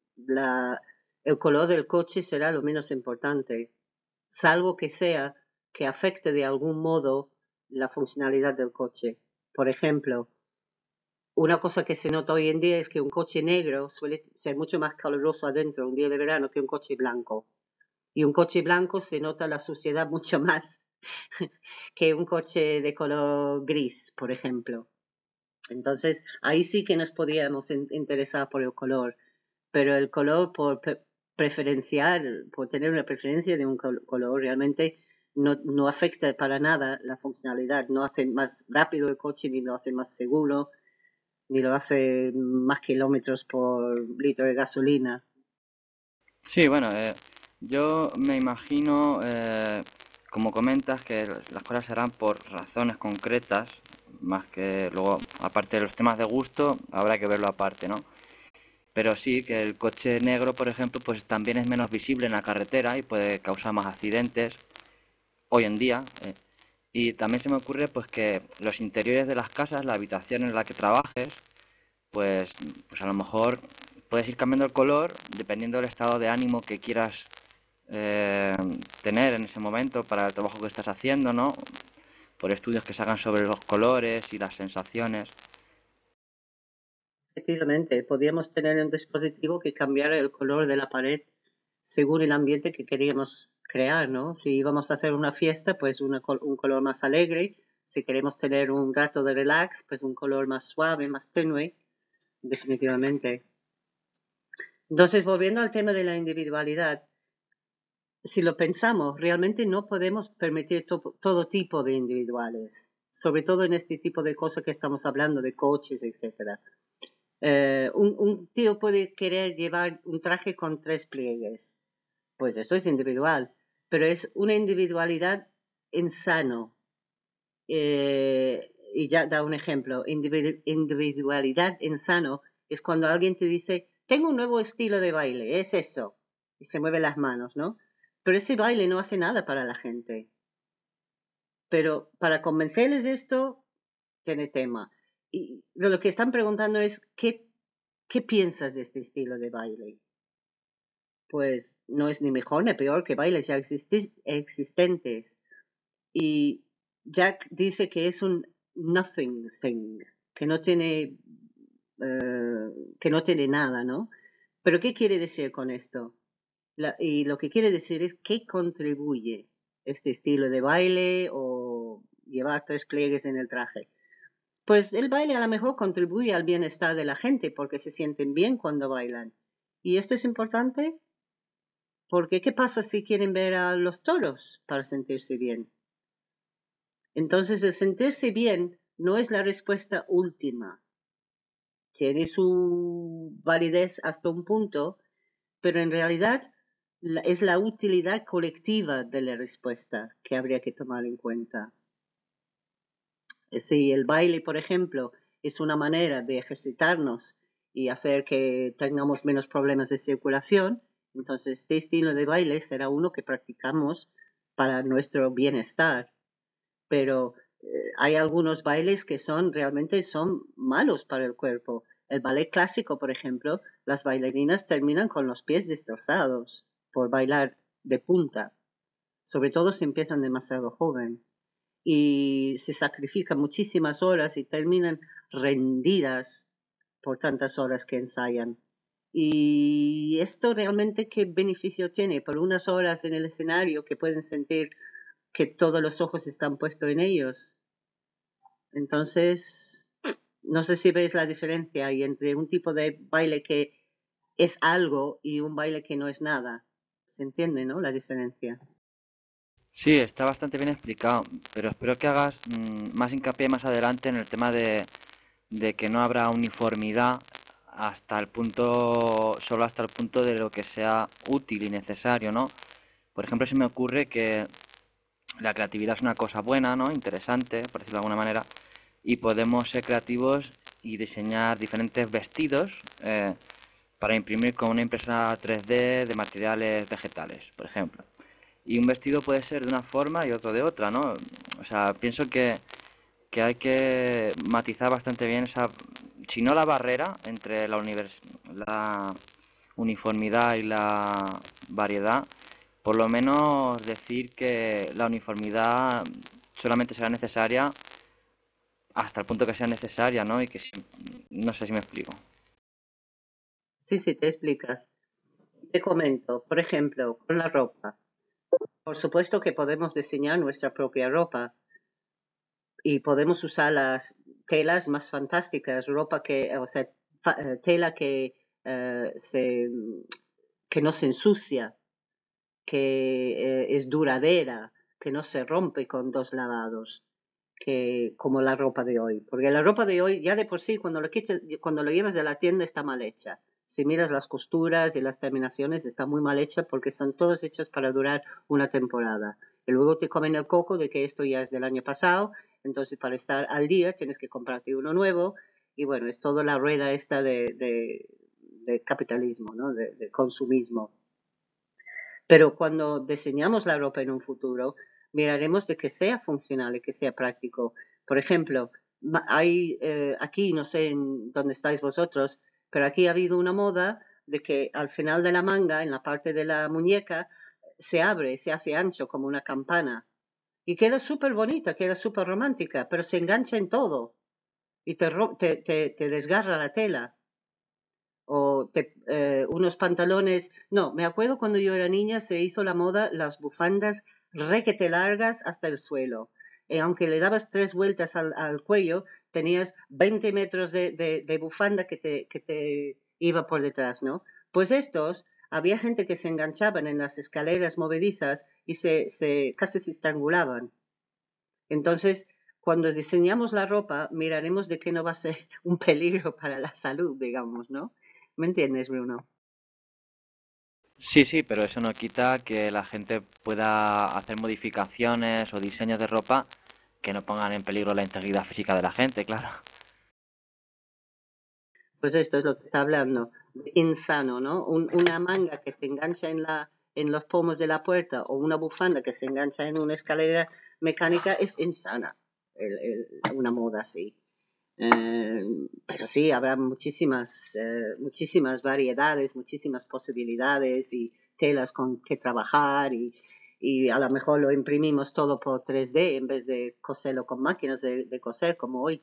el color del coche será lo menos importante, salvo que sea que afecte de algún modo la funcionalidad del coche. Por ejemplo, una cosa que se nota hoy en día es que un coche negro suele ser mucho más caluroso adentro un día de verano que un coche blanco. Y un coche blanco se nota la suciedad mucho más que un coche de color gris, por ejemplo. Entonces, ahí sí que nos podíamos interesar por el color, pero el color por preferenciar, por tener una preferencia de un color, realmente no afecta para nada la funcionalidad. No hace más rápido el coche, ni lo hace más seguro, ni lo hace más kilómetros por litro de gasolina. Sí, bueno, yo me imagino, como comentas, que las cosas serán por razones concretas, más que luego, aparte de los temas de gusto, habrá que verlo aparte, ¿no? Pero sí que el coche negro, por ejemplo, pues también es menos visible en la carretera y puede causar más accidentes hoy en día. Y también se me ocurre pues que los interiores de las casas, la habitación en la que trabajes, pues, pues a lo mejor puedes ir cambiando el color dependiendo del estado de ánimo que quieras eh, tener en ese momento para el trabajo que estás haciendo, ¿no? Por estudios que se hagan sobre los colores y las sensaciones. Efectivamente, podíamos tener un dispositivo que cambiara el color de la pared según el ambiente que queríamos crear, ¿no? Si íbamos a hacer una fiesta, pues un color más alegre. Si queremos tener un rato de relax, pues un color más suave, más tenue, definitivamente. Entonces, volviendo al tema de la individualidad, si lo pensamos, realmente no podemos permitir todo tipo de individuales, sobre todo en este tipo de cosas que estamos hablando, de coches, etcétera. Un tío puede querer llevar un traje con 3 pliegues. Pues eso es individual, pero es una individualidad en sano. Y ya da un ejemplo. Individualidad en sano es cuando alguien te dice, tengo un nuevo estilo de baile, es eso. Y se mueve las manos, ¿no? Pero ese baile no hace nada para la gente. Pero para convencerles de esto, tiene tema. Y lo que están preguntando es, ¿qué piensas de este estilo de baile? Pues no es ni mejor ni peor que bailes ya existentes. Y Jack dice que es un nothing thing, que no tiene, que no tiene nada, ¿no? Pero ¿qué quiere decir con esto? Y lo que quiere decir es qué contribuye este estilo de baile o llevar 3 pliegues en el traje. Pues el baile a lo mejor contribuye al bienestar de la gente porque se sienten bien cuando bailan. ¿Y esto es importante? Porque ¿qué pasa si quieren ver a los toros para sentirse bien? Entonces el sentirse bien no es la respuesta última. Tiene su validez hasta un punto, pero en realidad es la utilidad colectiva de la respuesta que habría que tomar en cuenta. Si el baile, por ejemplo, es una manera de ejercitarnos y hacer que tengamos menos problemas de circulación, entonces este estilo de baile será uno que practicamos para nuestro bienestar. Pero hay algunos bailes que realmente son malos para el cuerpo. El ballet clásico, por ejemplo, las bailarinas terminan con los pies destrozados por bailar de punta, sobre todo si empiezan demasiado joven. y se sacrifican muchísimas horas y terminan rendidas por tantas horas que ensayan. Y esto realmente, ¿qué beneficio tiene? Por unas horas en el escenario que pueden sentir que todos los ojos están puestos en ellos. Entonces, no sé si veis la diferencia ahí entre un tipo de baile que es algo y un baile que no es nada. ¿Se entiende, no? La diferencia. Sí, está bastante bien explicado, pero espero que hagas más hincapié más adelante en el tema de que no habrá uniformidad hasta el punto, solo hasta el punto de lo que sea útil y necesario, ¿no? Por ejemplo, se me ocurre que la creatividad es una cosa buena, ¿no? Interesante, por decirlo de alguna manera, y podemos ser creativos y diseñar diferentes vestidos para imprimir con una impresora 3D de materiales vegetales, por ejemplo. Y un vestido puede ser de una forma y otro de otra, ¿no? O sea, pienso que hay que matizar bastante bien esa, si no la barrera entre la uniformidad y la variedad, por lo menos decir que la uniformidad solamente será necesaria hasta el punto que sea necesaria, ¿no? Y que no sé si me explico. Sí, te explicas. Te comento, por ejemplo, con la ropa. Por supuesto que podemos diseñar nuestra propia ropa y podemos usar las telas más fantásticas, ropa que, o sea, tela eh, se, que no se ensucia, que es duradera, que no se rompe con 2 lavados, que como la ropa de hoy. Porque la ropa de hoy ya de por sí cuando cuando lo llevas de la tienda está mal hecha. Si miras las costuras y las terminaciones está muy mal hecha porque son todos hechos para durar una temporada. Y luego te comen el coco de que esto ya es del año pasado, entonces para estar al día tienes que comprarte uno nuevo y bueno, es toda la rueda esta de capitalismo, ¿no? De consumismo. Pero cuando diseñamos la ropa en un futuro, miraremos de que sea funcional y que sea práctico. Por ejemplo, hay aquí, no sé en dónde estáis vosotros, pero aquí ha habido una moda de que al final de la manga, en la parte de la muñeca, se abre, se hace ancho como una campana. Y queda súper bonita, queda súper romántica, pero se engancha en todo y te desgarra la tela o unos pantalones. No, me acuerdo cuando yo era niña se hizo la moda las bufandas requete largas hasta el suelo. Aunque le dabas 3 vueltas al cuello, tenías 20 metros de bufanda que te iba por detrás, ¿no? Pues había gente que se enganchaban en las escaleras movedizas y casi se estrangulaban. Entonces, cuando diseñamos la ropa, miraremos de que no va a ser un peligro para la salud, digamos, ¿no? ¿Me entiendes, Bruno? Sí, sí, pero eso no quita que la gente pueda hacer modificaciones o diseños de ropa que no pongan en peligro la integridad física de la gente, claro. Pues esto es lo que está hablando. Insano, ¿no? Una manga que te engancha en los pomos de la puerta o una bufanda que se engancha en una escalera mecánica es insana. Una moda así. Pero sí, habrá muchísimas variedades, muchísimas posibilidades y telas con que trabajar y a lo mejor lo imprimimos todo por 3D en vez de coserlo con máquinas de coser como hoy.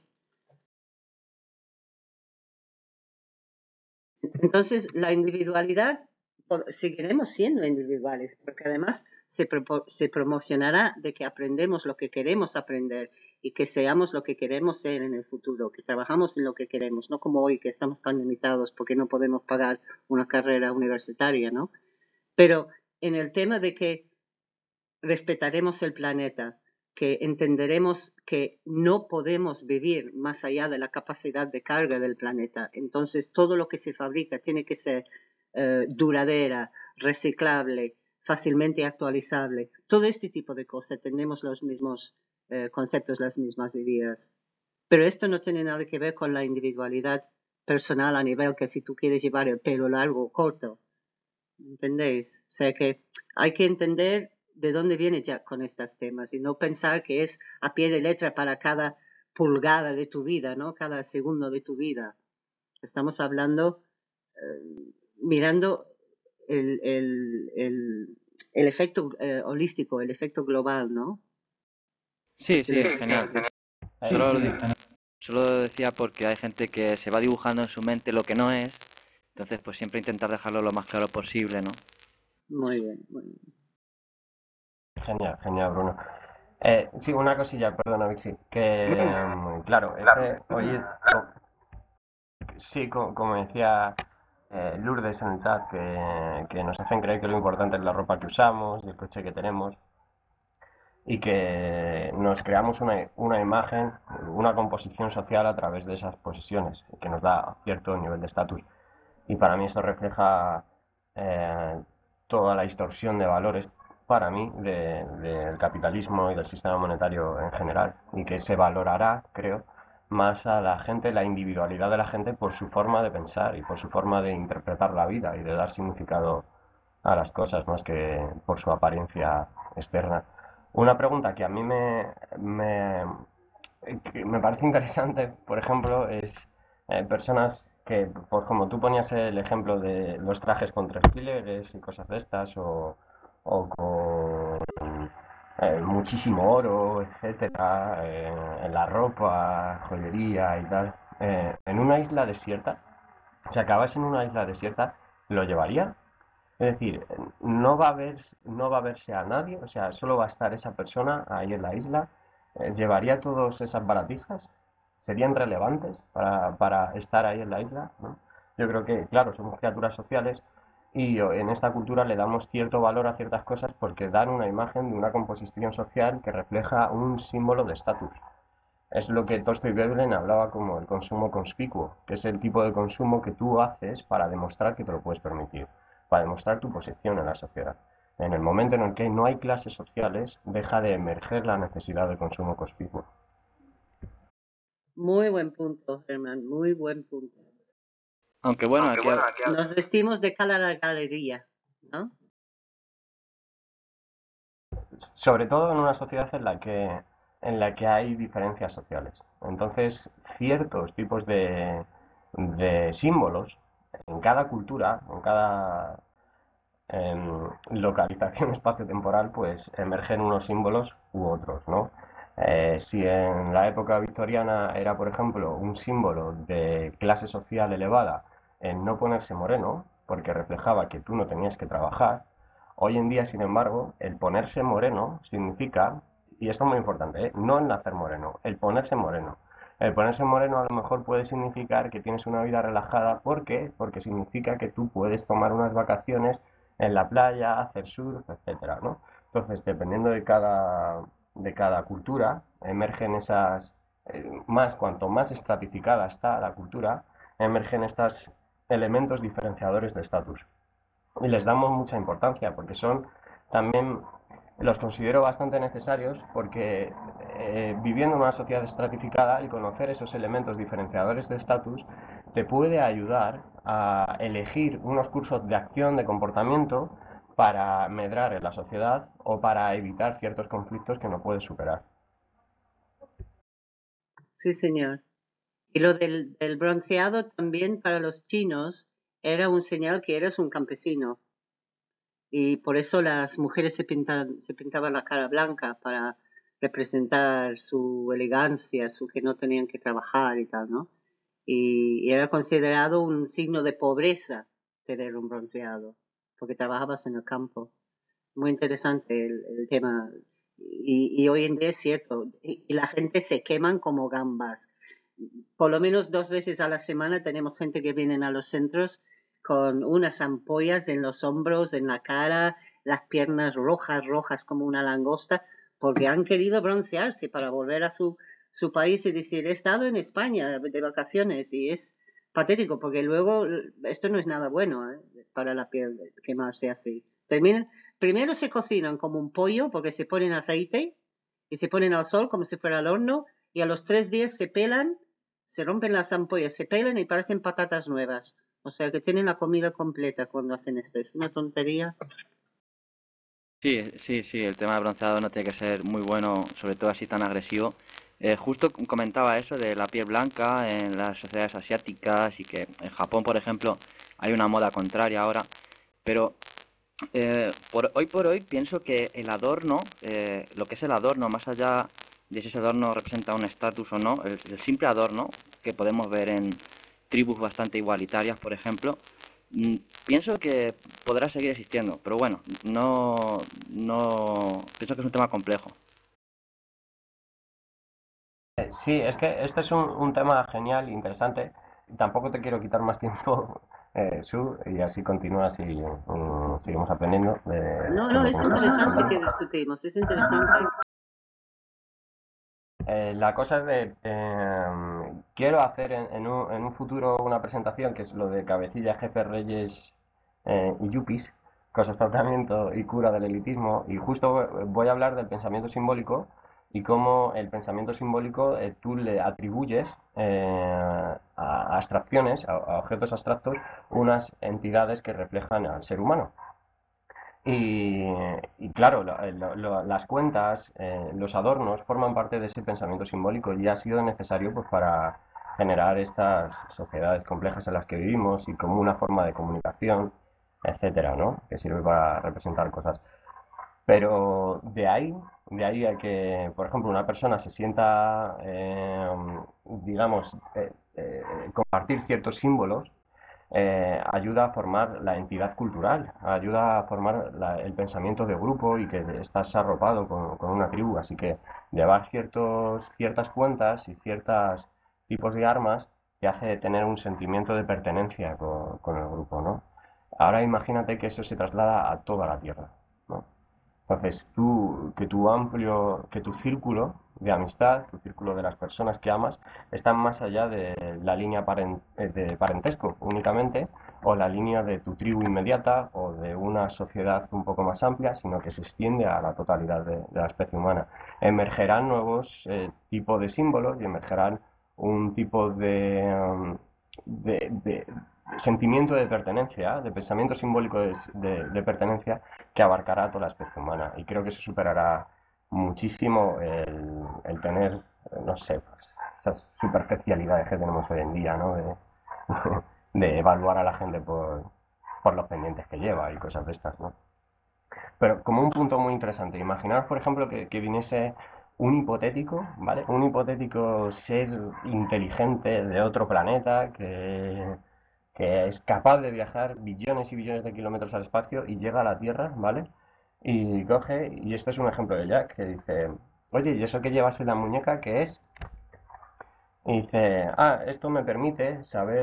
Entonces, la individualidad, seguiremos siendo individuales, porque además se promocionará de que aprendemos lo que queremos aprender y que seamos lo que queremos ser en el futuro, que trabajamos en lo que queremos, no como hoy que estamos tan limitados porque no podemos pagar una carrera universitaria, ¿no? Pero en el tema de que respetaremos el planeta, que entenderemos que no podemos vivir más allá de la capacidad de carga del planeta. Entonces, todo lo que se fabrica tiene que ser duradera, reciclable, fácilmente actualizable. Todo este tipo de cosas. Tenemos los mismos conceptos, las mismas ideas. Pero esto no tiene nada que ver con la individualidad personal a nivel que si tú quieres llevar el pelo largo o corto. ¿Entendéis? O sea que hay que entender de dónde viene ya con estos temas y no pensar que es a pie de letra para cada pulgada de tu vida, ¿no? Cada segundo de tu vida. Estamos hablando, mirando el efecto holístico, el efecto global, ¿no? Sí, Si sí, le- genial. Eh, Solo, sí, solo decía porque hay gente que se va dibujando en su mente lo que no es, entonces pues siempre intentar dejarlo lo más claro posible, ¿no? Muy bien, muy bien. genial, genial, Bruno. Sí, una cosilla, perdona, Vixi, que claro, oye, sí, como decía Lourdes en el chat, que nos hacen creer que lo importante es la ropa que usamos y el coche que tenemos, y que nos creamos una imagen, una composición social a través de esas posesiones, que nos da cierto nivel de estatus. Y para mí eso refleja eh, toda la distorsión de valores, para mí, del capitalismo y del sistema monetario en general, y que se valorará, creo, más a la gente, la individualidad de la gente por su forma de pensar y por su forma de interpretar la vida y de dar significado a las cosas más que por su apariencia externa. Una pregunta que a mí que me parece interesante, por ejemplo, es personas que, pues como tú ponías el ejemplo de los trajes con tres pliegues y cosas de estas, o con muchísimo oro, etcétera, en la ropa, joyería y tal. En una isla desierta, si acabas en una isla desierta, ¿lo llevaría? Es decir, no va a verse a nadie, o sea, solo va a estar esa persona ahí en la isla. ¿Llevaría todas esas baratijas? ¿Serían relevantes para estar ahí en la isla? ¿No? Yo creo que, claro, somos criaturas sociales y en esta cultura le damos cierto valor a ciertas cosas porque dan una imagen de una composición social que refleja un símbolo de estatus. Es lo que Tolstoy Veblen hablaba como el consumo conspicuo, que es el tipo de consumo que tú haces para demostrar que te lo puedes permitir, para demostrar tu posición en la sociedad. En el momento en el que no hay clases sociales, deja de emerger la necesidad de consumo conspicuo. Muy buen punto, Germán, muy buen punto. Aunque bueno, aquí Nos vestimos de cara a la galería, ¿no? Sobre todo en una sociedad en la que hay diferencias sociales. Entonces, ciertos tipos de símbolos en cada cultura, en cada localización espacio-temporal, pues emergen unos símbolos u otros, ¿no? Si en la época victoriana era, por ejemplo, un símbolo de clase social elevada el no ponerse moreno, porque reflejaba que tú no tenías que trabajar, hoy en día, sin embargo, el ponerse moreno significa, y esto es muy importante, no el nacer moreno, el ponerse moreno. El ponerse moreno a lo mejor puede significar que tienes una vida relajada. ¿Por qué? Porque significa que tú puedes tomar unas vacaciones en la playa, hacer surf, etcétera, ¿no? Entonces, dependiendo de cada cultura, emergen cuanto más estratificada está la cultura, emergen estos elementos diferenciadores de estatus. Y les damos mucha importancia porque son también, los considero bastante necesarios porque viviendo en una sociedad estratificada, el conocer esos elementos diferenciadores de estatus te puede ayudar a elegir unos cursos de acción, de comportamiento para medrar en la sociedad o para evitar ciertos conflictos que no puedes superar. Sí, señor. Y lo del bronceado también para los chinos era un señal que eres un campesino. Y por eso las mujeres se pintaban la cara blanca para representar su elegancia, su que no tenían que trabajar y tal, ¿no? Y era considerado un signo de pobreza tener un bronceado, porque trabajabas en el campo. Muy interesante el tema. Y hoy en día es cierto. Y la gente se queman como gambas. Por lo menos 2 veces a la semana tenemos gente que vienen a los centros con unas ampollas en los hombros, en la cara, las piernas rojas, rojas como una langosta, porque han querido broncearse para volver a su país y decir, he estado en España de vacaciones y es patético porque luego esto no es nada bueno para la piel quemarse así. Primero se cocinan como un pollo porque se ponen aceite y se ponen al sol como si fuera al horno y a los 3 días se pelan, se rompen las ampollas, se pelan y parecen patatas nuevas. O sea que tienen la comida completa cuando hacen esto. Es una tontería. sí, sí, sí, el tema de bronceado no tiene que ser muy bueno, sobre todo así tan agresivo. Justo comentaba eso de la piel blanca en las sociedades asiáticas y que en Japón, por ejemplo, hay una moda contraria ahora, pero hoy por hoy pienso que el adorno, lo que es el adorno, más allá de si ese adorno representa un estatus o no, el simple adorno que podemos ver en tribus bastante igualitarias, por ejemplo, mm, pienso que podrá seguir existiendo, pero bueno, no, pienso que es un tema complejo. Sí, es que este es un tema genial, interesante. Tampoco te quiero quitar más tiempo, Su, y así continúas y seguimos aprendiendo No, con no, lo que es me estás interesante contando. que discutimos, es interesante. La cosa es de, quiero hacer en un futuro una presentación que es lo de cabecilla, jefes, reyes y yuppies, cosas, tratamiento y cura del elitismo. Y justo voy a hablar del pensamiento simbólico y cómo el pensamiento simbólico tú le atribuyes a abstracciones, a objetos abstractos, unas entidades que reflejan al ser humano. Y, y claro, las cuentas, los adornos forman parte de ese pensamiento simbólico y ha sido necesario pues para generar estas sociedades complejas en las que vivimos y como una forma de comunicación, etcétera, ¿no? Que sirve para representar cosas. Pero de ahí a que, por ejemplo, una persona se sienta, digamos, compartir ciertos símbolos, ayuda a formar la entidad cultural, ayuda a formar el pensamiento de grupo y que estás arropado con una tribu. Así que llevar ciertas cuentas y ciertos tipos de armas te hace tener un sentimiento de pertenencia con el grupo, ¿no? Ahora imagínate que eso se traslada a toda la Tierra, ¿no? Entonces, que tu círculo de amistad, tu círculo de las personas que amas, están más allá de la línea de parentesco únicamente, o la línea de tu tribu inmediata, o de una sociedad un poco más amplia, sino que se extiende a la totalidad de la especie humana. Emergerán nuevos tipos de símbolos y emergerán un tipo de sentimiento de pertenencia, de pensamiento simbólico de pertenencia que abarcará a toda la especie humana. Y creo que eso superará muchísimo el tener, no sé, pues, esas superficialidades que tenemos hoy en día, ¿no? De evaluar a la gente por los pendientes que lleva y cosas de estas, ¿no? Pero como un punto muy interesante, imaginaos, por ejemplo, que viniese un hipotético, ¿vale? Un hipotético ser inteligente de otro planeta que es capaz de viajar billones y billones de kilómetros al espacio y llega a la Tierra, ¿vale? Y coge, y este es un ejemplo de Jack, que dice, oye, ¿y eso que llevas en la muñeca qué es? Y dice, esto me permite saber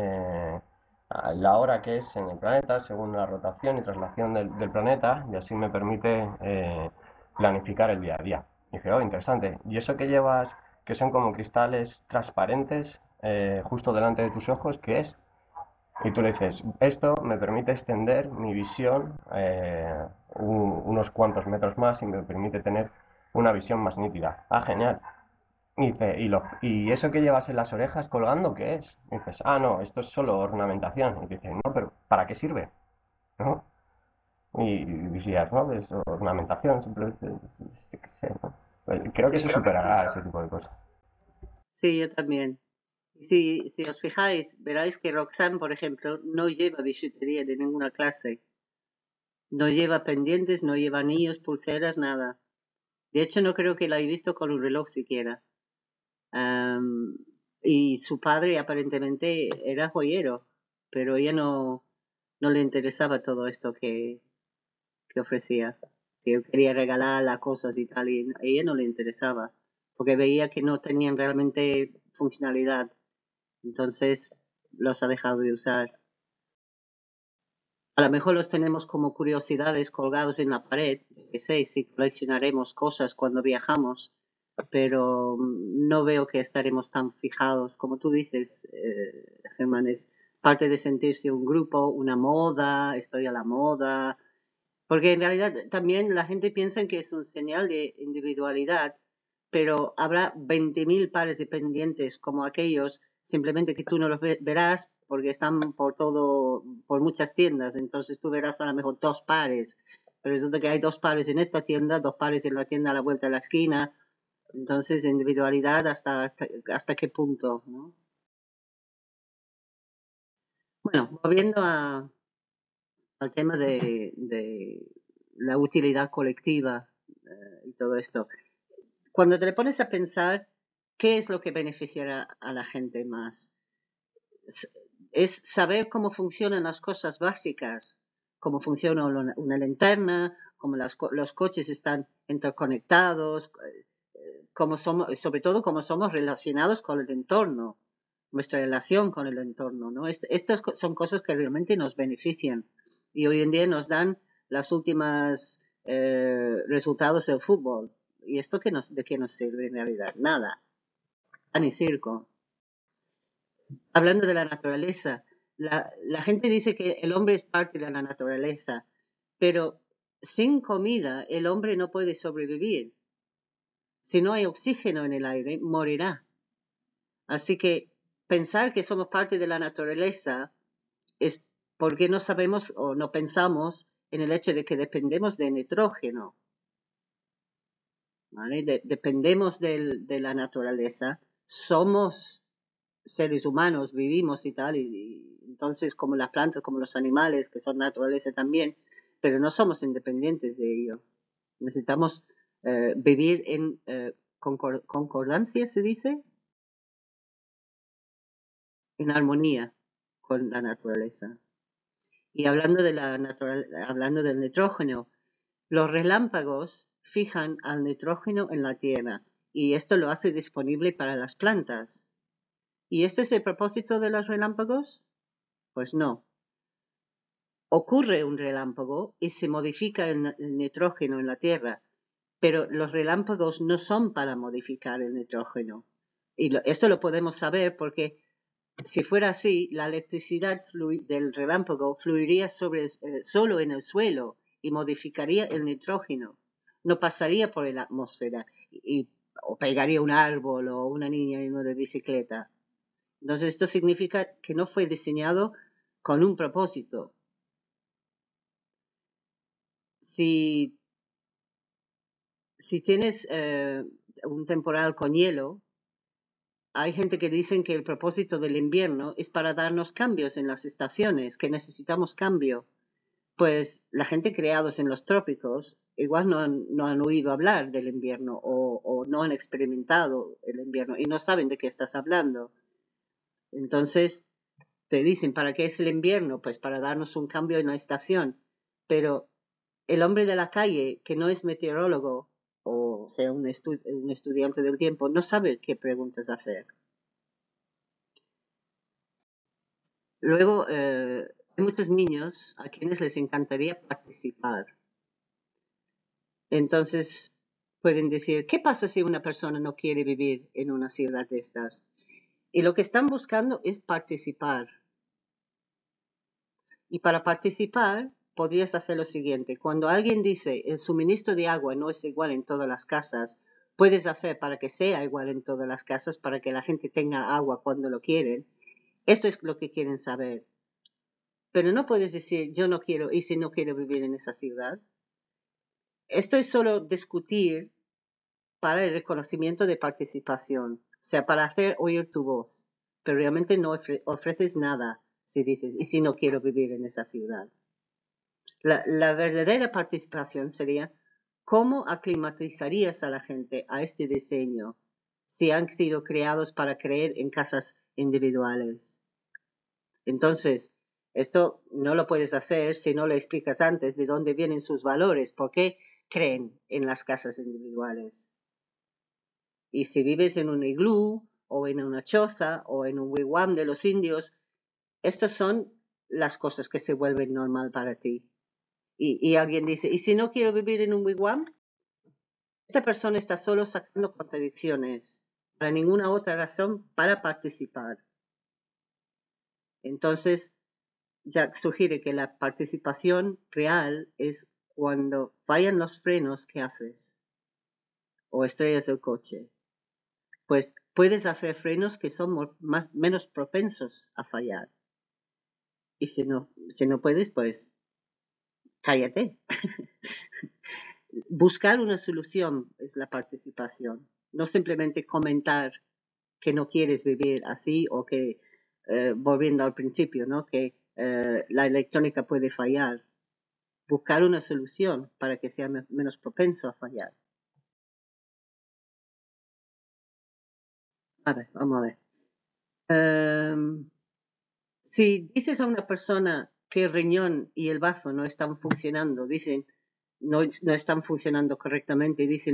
la hora que es en el planeta según la rotación y traslación del planeta y así me permite planificar el día a día. Y dice, oh, interesante. ¿Y eso que llevas que son como cristales transparentes justo delante de tus ojos, qué es? Y tú le dices, esto me permite extender mi visión unos cuantos metros más y me permite tener una visión más nítida. Ah, genial. Y dice, ¿y eso que llevas en las orejas colgando qué es? Y dices, no, esto es solo ornamentación. Y dice, no, pero ¿para qué sirve? ¿No? Y decías, no, es ornamentación, simplemente, yo qué sé, ¿no? Pues creo que Sí, se superará ese tipo de cosas. sí, yo también. Si os fijáis, veréis que Roxanne, por ejemplo, no lleva bisutería de ninguna clase. No lleva pendientes, no lleva anillos, pulseras, nada. De hecho, no creo que la he visto con un reloj siquiera. Am, y su padre aparentemente era joyero, pero ella no le interesaba todo esto que ofrecía. Que yo quería regalarla cosas y tal, y a ella no le interesaba, porque veía que no tenían realmente funcionalidad. Entonces los ha dejado de usar. A lo mejor los tenemos como curiosidades colgados en la pared, que sé, si coleccionaremos cosas cuando viajamos, pero no veo que estaremos tan fijados. Como tú dices, Germán, es parte de sentirse un grupo, una moda, estoy a la moda, porque en realidad también la gente piensa que es un señal de individualidad, pero habrá 20.000 pares de pendientes como aquellos, simplemente que tú no los verás porque están por muchas tiendas, entonces tú verás a lo mejor 2 pares, pero resulta que hay 2 pares en esta tienda, 2 pares en la tienda a la vuelta de la esquina, entonces individualidad hasta qué punto, ¿no? Bueno, volviendo al tema de la utilidad colectiva y todo esto. cuando te le pones a pensar qué es lo que beneficiará a la gente más, es saber cómo funcionan las cosas básicas, cómo funciona una linterna, cómo los coches están interconectados, cómo somos, sobre todo cómo somos relacionados con el entorno, nuestra relación con el entorno, ¿no? Estas son cosas que realmente nos benefician y hoy en día nos dan las últimas resultados del fútbol. ¿Y esto de qué nos sirve en realidad? Nada. Ni circo. Hablando de la naturaleza, la gente dice que el hombre es parte de la naturaleza, pero sin comida el hombre no puede sobrevivir. Si no hay oxígeno en el aire, morirá. Así que pensar que somos parte de la naturaleza es porque no sabemos o no pensamos en el hecho de que dependemos de nitrógeno. ¿Vale? Dependemos de la naturaleza. Somos seres humanos, vivimos y tal, y entonces como las plantas, como los animales, que son naturaleza también, pero no somos independientes de ello. Necesitamos vivir en concordancia, se dice, en armonía con la naturaleza. Y hablando hablando del nitrógeno, los relámpagos fijan al nitrógeno en la tierra y esto lo hace disponible para las plantas. ¿Y este es el propósito de los relámpagos? Pues no. Ocurre un relámpago y se modifica el nitrógeno en la tierra, pero los relámpagos no son para modificar el nitrógeno. Y esto lo podemos saber porque si fuera así, la electricidad del relámpago fluiría solo en el suelo y modificaría el nitrógeno. No pasaría por la atmósfera o pegaría un árbol o una niña en una bicicleta. Entonces esto significa que no fue diseñado con un propósito. Si tienes un temporal con hielo, hay gente que dicen que el propósito del invierno es para darnos cambios en las estaciones, que necesitamos cambio. Pues la gente criados en los trópicos igual no han oído hablar del invierno o no han experimentado el invierno y no saben de qué estás hablando. Entonces te dicen, ¿para qué es el invierno? Pues para darnos un cambio en la estación. Pero el hombre de la calle, que no es meteorólogo, o sea, un estudiante del tiempo, no sabe qué preguntas hacer. Luego, hay muchos niños a quienes les encantaría participar. Entonces, pueden decir, ¿qué pasa si una persona no quiere vivir en una ciudad de estas? Y lo que están buscando es participar. Y para participar, podrías hacer lo siguiente. Cuando alguien dice el suministro de agua no es igual en todas las casas, puedes hacer para que sea igual en todas las casas, para que la gente tenga agua cuando lo quieren. Esto es lo que quieren saber. Pero no puedes decir yo no quiero y si no quiero vivir en esa ciudad. Esto es solo discutir para el reconocimiento de participación, o sea, para hacer oír tu voz. Pero realmente no ofreces nada si dices y si no quiero vivir en esa ciudad. La verdadera participación sería cómo aclimatizarías a la gente a este diseño si han sido creados para creer en casas individuales. Entonces, esto no lo puedes hacer si no le explicas antes de dónde vienen sus valores, por qué creen en las casas individuales. Y si vives en un iglú o en una choza o en un wigwam de los indios, estas son las cosas que se vuelven normal para ti. Y alguien dice, ¿y si no quiero vivir en un wigwam? Esta persona está solo sacando contradicciones, para ninguna otra razón, para participar. Entonces, Jack sugiere que la participación real es cuando fallan los frenos que haces o estrellas el coche. Pues puedes hacer frenos que son menos propensos a fallar. Y si no puedes, pues cállate. Buscar una solución es la participación, no simplemente comentar que no quieres vivir así o que, volviendo al principio, ¿no? Que la electrónica puede fallar. Buscar una solución para que sea menos propenso a fallar. A ver, vamos a ver. Si dices a una persona que el riñón y el bazo no están funcionando, dicen no están funcionando correctamente y dicen,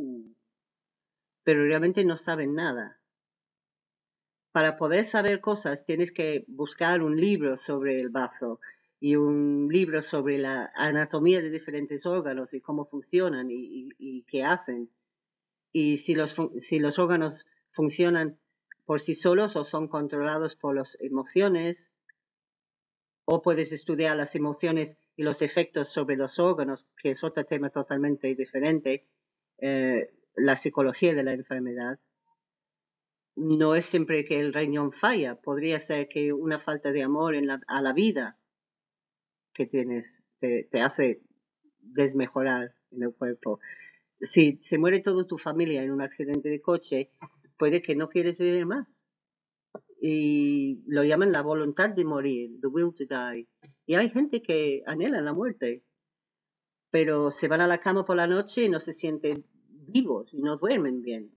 pero realmente no saben nada. Para poder saber cosas tienes que buscar un libro sobre el bazo y un libro sobre la anatomía de diferentes órganos y cómo funcionan y qué hacen. Y si los órganos funcionan por sí solos o son controlados por las emociones, o puedes estudiar las emociones y los efectos sobre los órganos, que es otro tema totalmente diferente, la psicología de la enfermedad. No es siempre que el riñón falla, podría ser que una falta de amor a la vida que tienes te hace desmejorar en el cuerpo. Si se muere toda tu familia en un accidente de coche, puede que no quieres vivir más. Y lo llaman la voluntad de morir, the will to die. Y hay gente que anhela la muerte, pero se van a la cama por la noche y no se sienten vivos y no duermen bien.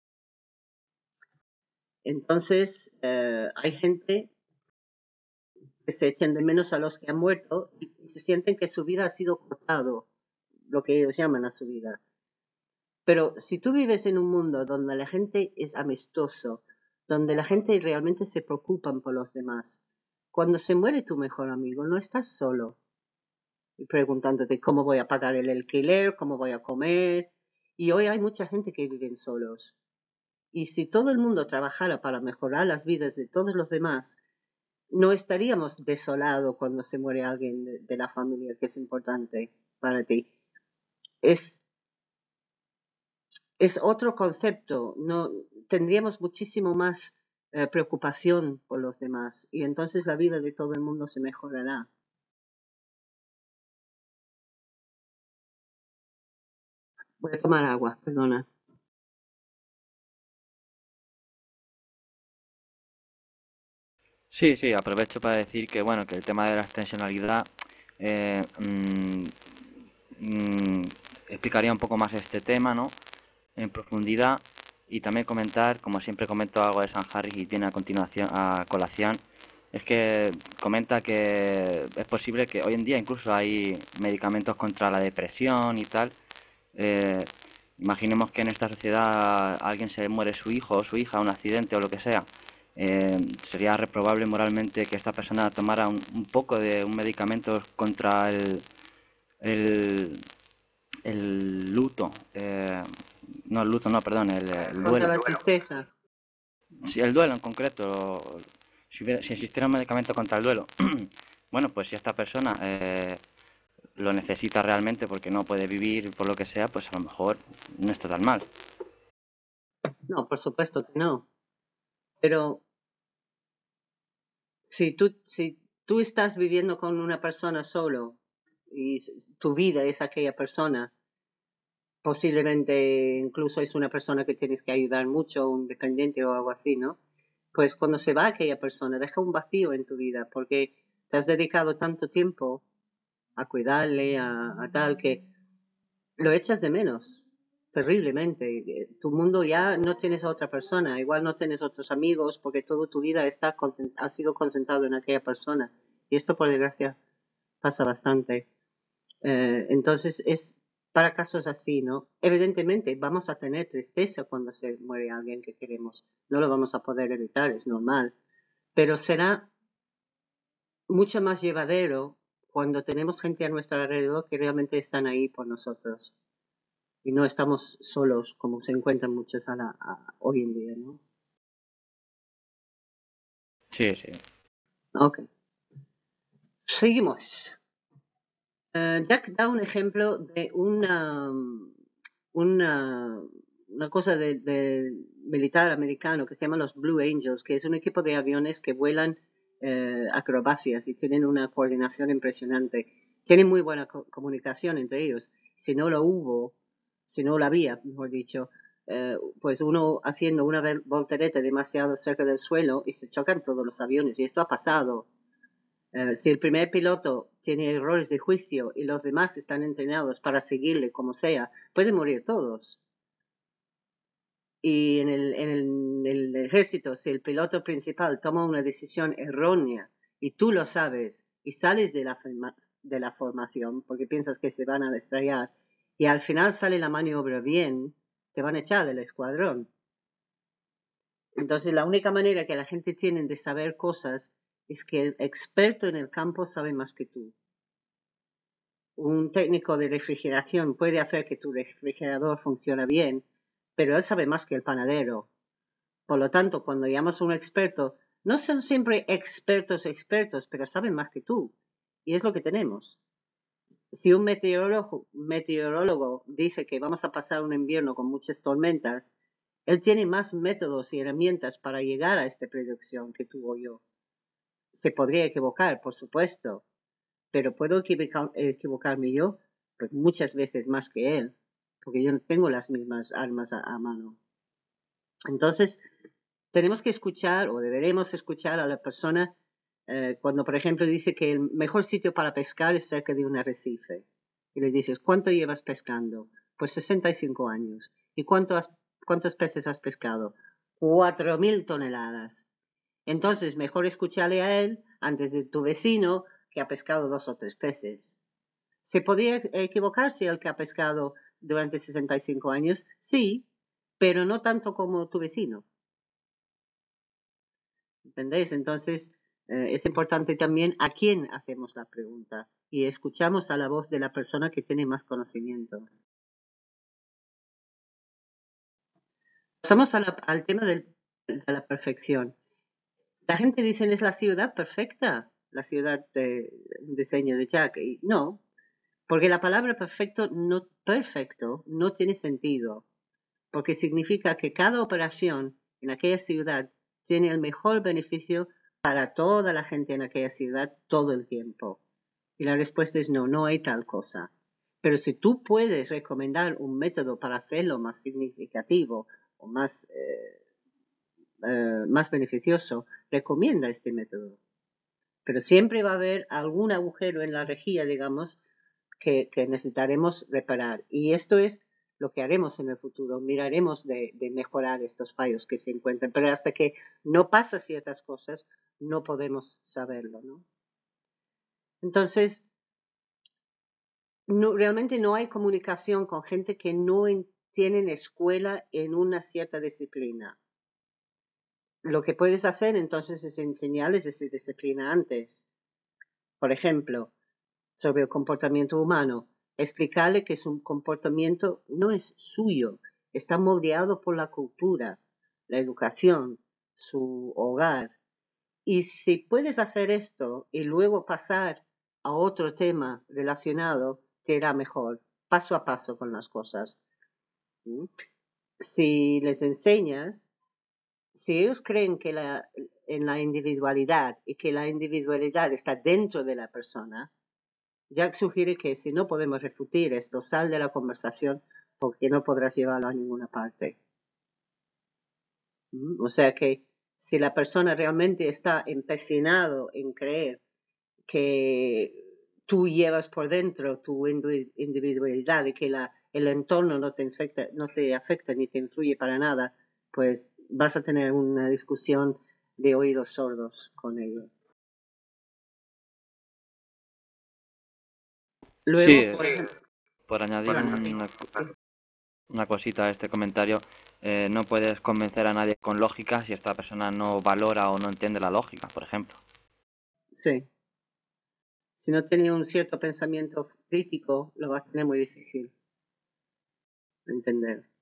Entonces, hay gente que se echan de menos a los que han muerto y se sienten que su vida ha sido cortado, lo que ellos llaman a su vida. Pero si tú vives en un mundo donde la gente es amistoso, donde la gente realmente se preocupan por los demás, cuando se muere tu mejor amigo no estás solo y preguntándote cómo voy a pagar el alquiler, cómo voy a comer. Y hoy hay mucha gente que viven solos. Y si todo el mundo trabajara para mejorar las vidas de todos los demás, no estaríamos desolados cuando se muere alguien de la familia que es importante para ti. Es otro concepto. No tendríamos muchísimo más preocupación por los demás y entonces la vida de todo el mundo se mejorará. Voy a tomar agua, perdona. Sí, sí, aprovecho para decir que bueno, que el tema de la extensionalidad eh, mm, mm, explicaría un poco más este tema, ¿no? En profundidad y también comentar, como siempre comento algo de San Harris y tiene a continuación a colación, es que comenta que es posible que hoy en día incluso hay medicamentos contra la depresión y tal. Eh, Imaginemos que en esta sociedad a alguien se le muere su hijo o su hija, un accidente o lo que sea. Sería reprobable moralmente que esta persona tomara un poco de un medicamento contra el, el luto. No, el luto, no, perdón, el Contra duelo. la tristeza. Sí, el duelo en concreto, si existiera un medicamento contra el duelo, bueno, pues si esta persona lo necesita realmente porque no puede vivir por lo que sea, pues a lo mejor no está tan mal. No, por supuesto que no. Pero si tú estás viviendo con una persona solo y tu vida es aquella persona, posiblemente incluso es una persona que tienes que ayudar mucho, un dependiente o algo así, ¿no? Pues cuando se va aquella persona, deja un vacío en tu vida porque te has dedicado tanto tiempo a cuidarle, a tal, que lo echas de menos terriblemente. Tu mundo ya no tienes a otra persona, igual no tienes otros amigos porque toda tu vida ha sido concentrado en aquella persona. Y esto, por desgracia, pasa bastante. Entonces, es para casos así, ¿no? Evidentemente, vamos a tener tristeza cuando se muere alguien que queremos. No lo vamos a poder evitar, es normal. Pero será mucho más llevadero cuando tenemos gente a nuestro alrededor que realmente están ahí por nosotros. Y no estamos solos como se encuentran muchos hoy en día, ¿no? Sí, sí. Ok. Seguimos. Jack da un ejemplo de una cosa de militar americano que se llama los Blue Angels, que es un equipo de aviones que vuelan acrobacias y tienen una coordinación impresionante. Tienen muy buena comunicación entre ellos. Si no la había, mejor dicho, pues uno haciendo una voltereta demasiado cerca del suelo y se chocan todos los aviones. Y esto ha pasado. Si el primer piloto tiene errores de juicio y los demás están entrenados para seguirle como sea, pueden morir todos. Y en el ejército, si el piloto principal toma una decisión errónea y tú lo sabes y sales de la formación porque piensas que se van a estrellar y al final sale la maniobra bien, te van a echar del escuadrón. Entonces la única manera que la gente tiene de saber cosas es que el experto en el campo sabe más que tú. Un técnico de refrigeración puede hacer que tu refrigerador funcione bien, pero él sabe más que el panadero. Por lo tanto, cuando llamas a un experto, no son siempre expertos, pero saben más que tú. Y es lo que tenemos. Si un meteorólogo dice que vamos a pasar un invierno con muchas tormentas, él tiene más métodos y herramientas para llegar a esta predicción que tú o yo. Se podría equivocar, por supuesto, pero puedo equivocarme yo pues muchas veces más que él, porque yo no tengo las mismas armas a mano. Entonces, tenemos que escuchar o deberemos escuchar a la persona cuando, por ejemplo, dice que el mejor sitio para pescar es cerca de un arrecife. Y le dices, ¿cuánto llevas pescando? Pues 65 años. ¿Y cuántos peces has pescado? 4.000 toneladas. Entonces, mejor escucharle a él antes de tu vecino que ha pescado 2 o 3 peces. ¿Se podría equivocar si el que ha pescado durante 65 años? Sí, pero no tanto como tu vecino. ¿Entendéis? Entonces, es importante también a quién hacemos la pregunta y escuchamos a la voz de la persona que tiene más conocimiento. Pasamos al tema de la perfección. La gente dice, es la ciudad perfecta, la ciudad de diseño de Jack. Y no, porque la palabra perfecto no tiene sentido, porque significa que cada operación en aquella ciudad tiene el mejor beneficio para toda la gente en aquella ciudad todo el tiempo. Y la respuesta es no hay tal cosa. Pero si tú puedes recomendar un método para hacerlo más significativo o más beneficioso, recomienda este método. Pero siempre va a haber algún agujero en la rejilla, digamos, que necesitaremos reparar. Y esto es lo que haremos en el futuro. Miraremos de mejorar estos fallos que se encuentran. Pero hasta que no pasa ciertas cosas, no podemos saberlo, ¿no? Entonces, realmente no hay comunicación con gente que no tienen escuela en una cierta disciplina. Lo que puedes hacer entonces es enseñarles esa disciplina antes. Por ejemplo, sobre el comportamiento humano, explicarle que su comportamiento no es suyo, está moldeado por la cultura, la educación, su hogar. Y si puedes hacer esto y luego pasar a otro tema relacionado, te irá mejor, paso a paso con las cosas. Si les enseñas, si ellos creen que en la individualidad y que la individualidad está dentro de la persona, Jack sugiere que si no podemos refutar esto, sal de la conversación porque no podrás llevarlo a ninguna parte. O sea que si la persona realmente está empecinado en creer que tú llevas por dentro tu individualidad y que el entorno no te afecta ni te influye para nada, pues vas a tener una discusión de oídos sordos con ellos. Luego, Sí, por ejemplo, por añadir una cosita a este comentario, no puedes convencer a nadie con lógica si esta persona no valora o no entiende la lógica, por ejemplo. sí. Si no tiene un cierto pensamiento crítico, lo va a tener muy difícil entender.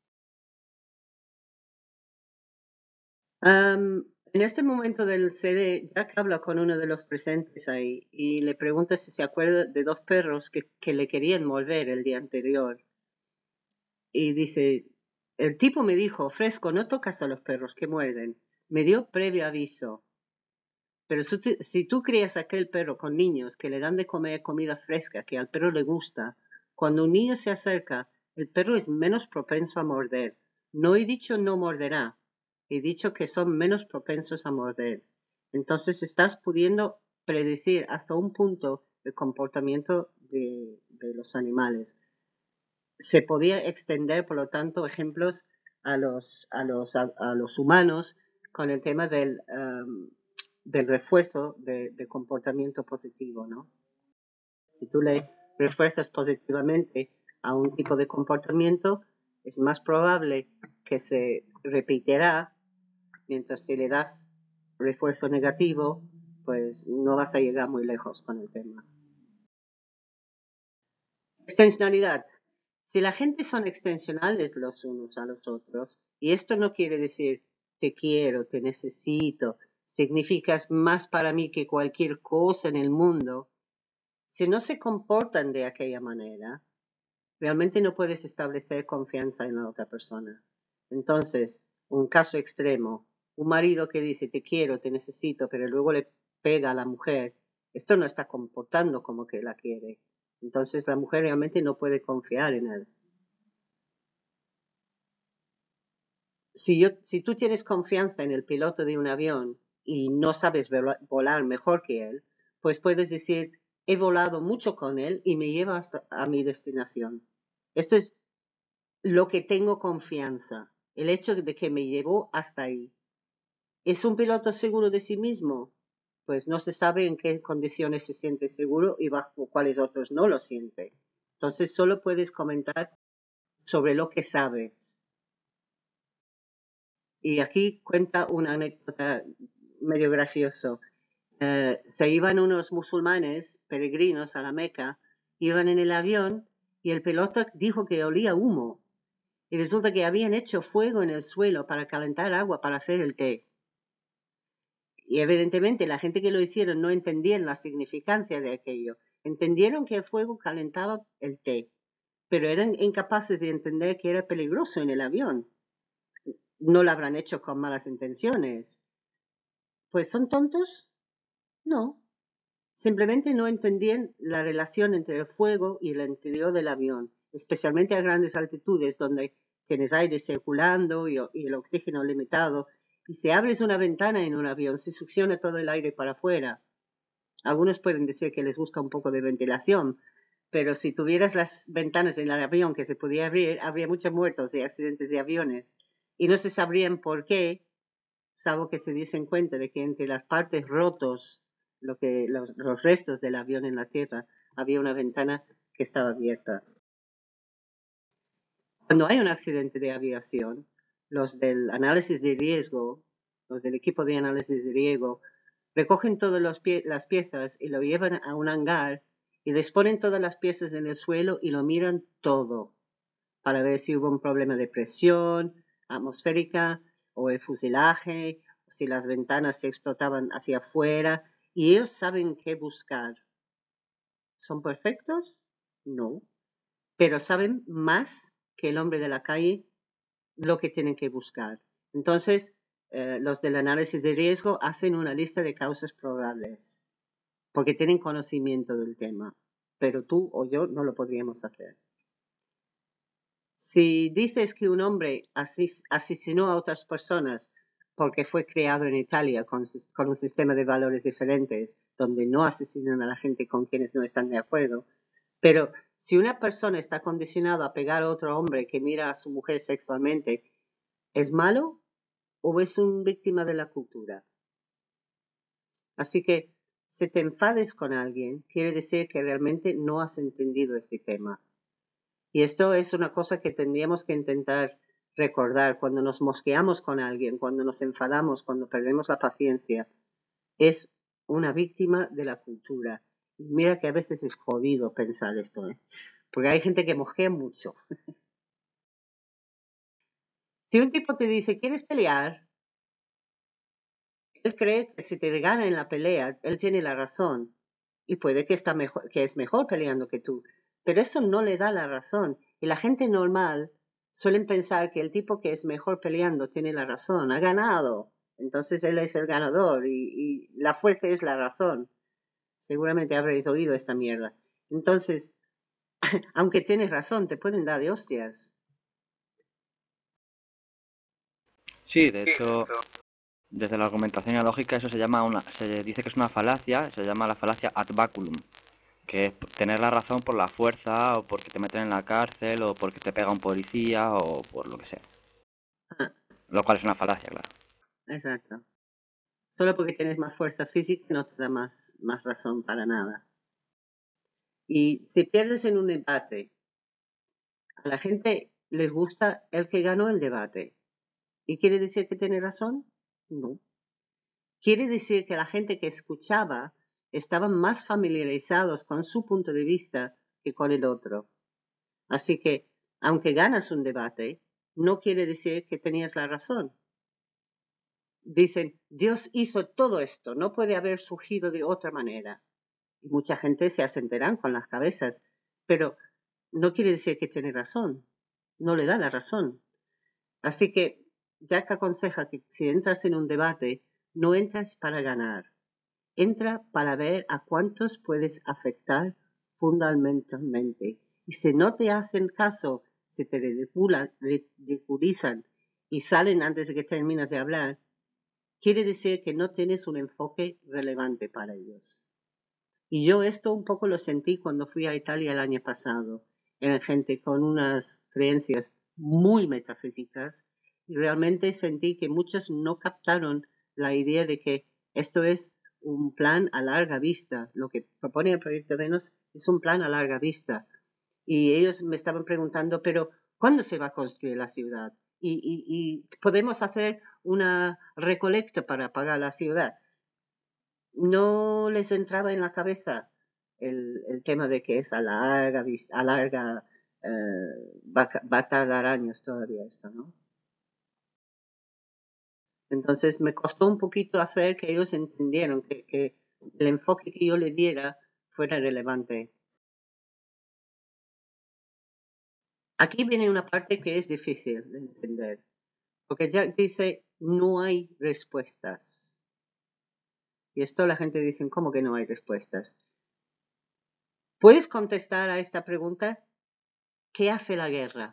En este momento del CD, Jack habla con uno de los presentes ahí y le pregunta si se acuerda de 2 perros que le querían morder el día anterior. Y dice, el tipo me dijo, Fresco, no tocas a los perros que muerden. Me dio previo aviso. Pero si tú crías a aquel perro con niños que le dan de comer comida fresca que al perro le gusta, cuando un niño se acerca, el perro es menos propenso a morder. No he dicho no morderá, he dicho que son menos propensos a morder. Entonces estás pudiendo predecir hasta un punto el comportamiento de los animales. Se podía extender, por lo tanto, ejemplos a los humanos con el tema del refuerzo de comportamiento positivo, ¿no? Si tú le refuerzas positivamente a un tipo de comportamiento, es más probable que se repetirá, mientras si le das refuerzo negativo, pues no vas a llegar muy lejos con el tema. Extensionalidad. Si la gente son extensionales los unos a los otros, y esto no quiere decir te quiero, te necesito, significas más para mí que cualquier cosa en el mundo, si no se comportan de aquella manera, realmente no puedes establecer confianza en la otra persona. Entonces, un caso extremo, un marido que dice te quiero, te necesito, pero luego le pega a la mujer, esto no está comportando como que la quiere. Entonces la mujer realmente no puede confiar en él. Si tú tienes confianza en el piloto de un avión y no sabes volar mejor que él, pues puedes decir, he volado mucho con él y me lleva hasta a mi destinación. Esto es lo que tengo confianza, el hecho de que me llevó hasta ahí. ¿Es un piloto seguro de sí mismo? Pues no se sabe en qué condiciones se siente seguro y bajo cuáles otros no lo siente. Entonces solo puedes comentar sobre lo que sabes. Y aquí cuenta una anécdota medio gracioso. Se iban unos musulmanes peregrinos a la Meca, iban en el avión y el piloto dijo que olía humo. Y resulta que habían hecho fuego en el suelo para calentar agua para hacer el té. Y evidentemente la gente que lo hicieron no entendían la significancia de aquello. Entendieron que el fuego calentaba el té, pero eran incapaces de entender que era peligroso en el avión. No lo habrán hecho con malas intenciones. Pues son tontos. No, simplemente no entendían la relación entre el fuego y el interior del avión, especialmente a grandes altitudes donde tienes aire circulando y el oxígeno limitado. Y si abres una ventana en un avión, se succiona todo el aire para afuera. Algunos pueden decir que les gusta un poco de ventilación, pero si tuvieras las ventanas en el avión que se podía abrir, habría muchos muertos y accidentes de aviones. Y no se sabrían por qué, salvo que se diesen cuenta de que entre las partes rotos, los restos del avión en la tierra, había una ventana que estaba abierta. Cuando hay un accidente de aviación, los del análisis de riesgo, los del equipo de análisis de riesgo, recogen todas las piezas y lo llevan a un hangar y disponen todas las piezas en el suelo y lo miran todo para ver si hubo un problema de presión atmosférica o el fuselaje, si las ventanas se explotaban hacia afuera, y ellos saben qué buscar. ¿Son perfectos? No, pero saben más que el hombre de la calle lo que tienen que buscar. Entonces, los del análisis de riesgo hacen una lista de causas probables, porque tienen conocimiento del tema, pero tú o yo no lo podríamos hacer. Si dices que un hombre asesinó a otras personas porque fue criado en Italia con un sistema de valores diferentes, donde no asesinan a la gente con quienes no están de acuerdo, pero si una persona está condicionada a pegar a otro hombre que mira a su mujer sexualmente, ¿es malo o es una víctima de la cultura? Así que si te enfades con alguien, quiere decir que realmente no has entendido este tema. Y esto es una cosa que tendríamos que intentar recordar cuando nos mosqueamos con alguien, cuando nos enfadamos, cuando perdemos la paciencia. Es una víctima de la cultura. Y mira que a veces es jodido pensar esto, porque hay gente que mosquea mucho. Si un tipo te dice, ¿quieres pelear? Él cree que si te gana en la pelea, él tiene la razón. Y puede que es mejor peleando que tú. Pero eso no le da la razón. Y la gente normal suelen pensar que el tipo que es mejor peleando tiene la razón. Ha ganado. Entonces él es el ganador y la fuerza es la razón. Seguramente habréis oído esta mierda. Entonces, aunque tienes razón, te pueden dar de hostias. Sí, de hecho, desde la argumentación y la lógica eso se dice que es una falacia, se llama la falacia ad baculum, que es tener la razón por la fuerza o porque te meten en la cárcel o porque te pega un policía o por lo que sea. Ah, Lo cual es una falacia, claro. exacto. Solo porque tienes más fuerza física no te da más razón para nada. Y si pierdes en un debate, a la gente les gusta el que ganó el debate. ¿Y quiere decir que tiene razón? No. Quiere decir que la gente que escuchaba estaban más familiarizados con su punto de vista que con el otro. Así que, aunque ganas un debate, no quiere decir que tenías la razón. Dicen, Dios hizo todo esto, no puede haber surgido de otra manera. Y mucha gente se asentarán con las cabezas, pero no quiere decir que tiene razón. No le da la razón. Así que Jack aconseja que si entras en un debate, no entras para ganar. Entra para ver a cuántos puedes afectar fundamentalmente. Y si no te hacen caso, si te ridiculizan y salen antes de que terminas de hablar, quiere decir que no tienes un enfoque relevante para ellos. Y yo esto un poco lo sentí cuando fui a Italia el año pasado. Era gente con unas creencias muy metafísicas y realmente sentí que muchos no captaron la idea de que esto es un plan a larga vista. Lo que propone el proyecto Venus es un plan a larga vista. Y ellos me estaban preguntando, pero ¿cuándo se va a construir la ciudad? Y podemos hacer una recolecta para pagar la ciudad. No les entraba en la cabeza el tema de que es a larga vista, va a tardar años todavía esto, ¿no? Entonces me costó un poquito hacer que ellos entendieran que el enfoque que yo le diera fuera relevante. Aquí viene una parte que es difícil de entender, porque Jack dice, no hay respuestas. Y esto la gente dice, ¿cómo que no hay respuestas? ¿Puedes contestar a esta pregunta? ¿Qué hace la guerra?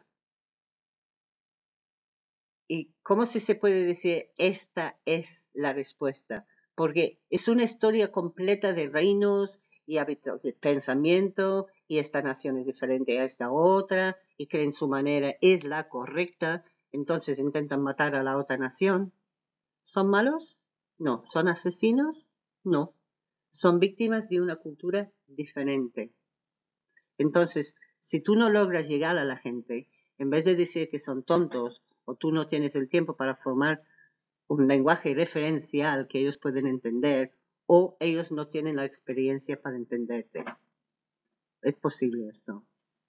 ¿Y cómo se puede decir esta es la respuesta? Porque es una historia completa de reinos y hábitos de pensamiento, y esta nación es diferente a esta otra, y creen su manera es la correcta, entonces intentan matar a la otra nación. ¿Son malos? No. ¿Son asesinos? No. Son víctimas de una cultura diferente. Entonces, si tú no logras llegar a la gente, en vez de decir que son tontos o tú no tienes el tiempo para formar un lenguaje referencial que ellos pueden entender, o ellos no tienen la experiencia para entenderte. Es posible esto.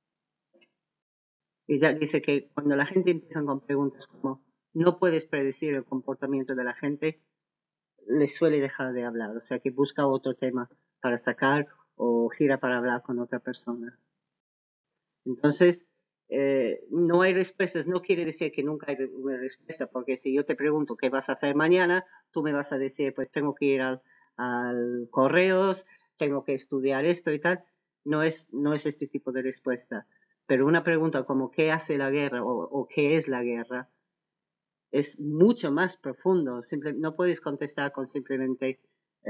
Y ya dice que cuando la gente empieza con preguntas como no puedes predecir el comportamiento de la gente, les suele dejar de hablar. O sea que busca otro tema para sacar o gira para hablar con otra persona. Entonces, no hay respuestas, no quiere decir que nunca hay una respuesta, porque si yo te pregunto qué vas a hacer mañana, tú me vas a decir, pues tengo que ir al correos, tengo que estudiar esto y tal. No es este tipo de respuesta. Pero una pregunta como ¿qué hace la guerra o qué es la guerra? Es mucho más profundo. No puedes contestar con simplemente,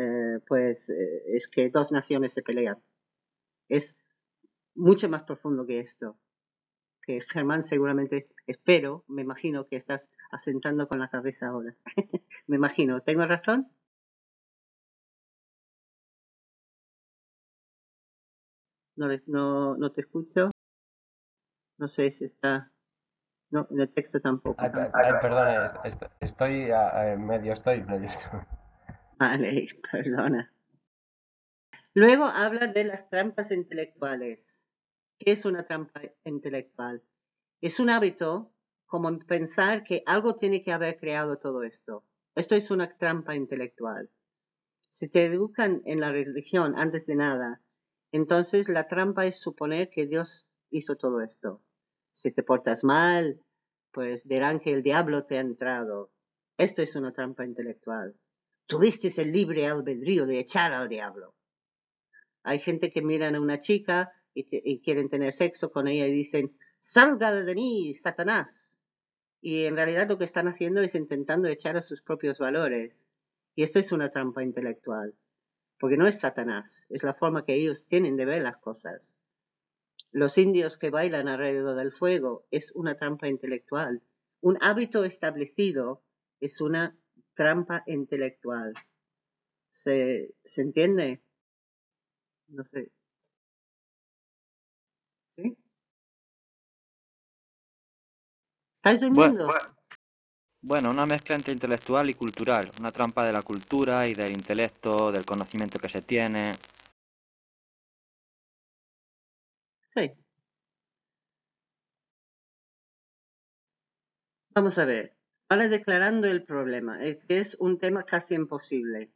es que dos naciones se pelean. Es mucho más profundo que esto. Que Germán seguramente, espero, me imagino que estás asentando con la cabeza ahora. Me imagino, ¿tengo razón? No te escucho. No sé si está... No, en el texto tampoco. Perdón, medio estoy. Vale, perdona. Luego habla de las trampas intelectuales. ¿Qué es una trampa intelectual? Es un hábito como pensar que algo tiene que haber creado todo esto. Esto es una trampa intelectual. Si te educan en la religión antes de nada, entonces la trampa es suponer que Dios hizo todo esto. Si te portas mal, pues dirán que el diablo te ha entrado. Esto es una trampa intelectual. Tuviste el libre albedrío de echar al diablo. Hay gente que miran a una chica y quieren tener sexo con ella y dicen, salga de mí, Satanás. Y en realidad lo que están haciendo es intentando echar a sus propios valores. Y esto es una trampa intelectual. Porque no es Satanás, es la forma que ellos tienen de ver las cosas. Los indios que bailan alrededor del fuego es una trampa intelectual, Un hábito establecido es una trampa intelectual. ¿Se entiende? No sé. ¿Sí? ¿Estáis durmiendo? Bueno, una mezcla entre intelectual y cultural, una trampa de la cultura y del intelecto, del conocimiento que se tiene. Sí. Vamos a ver. Ahora declarando el problema, que es un tema casi imposible.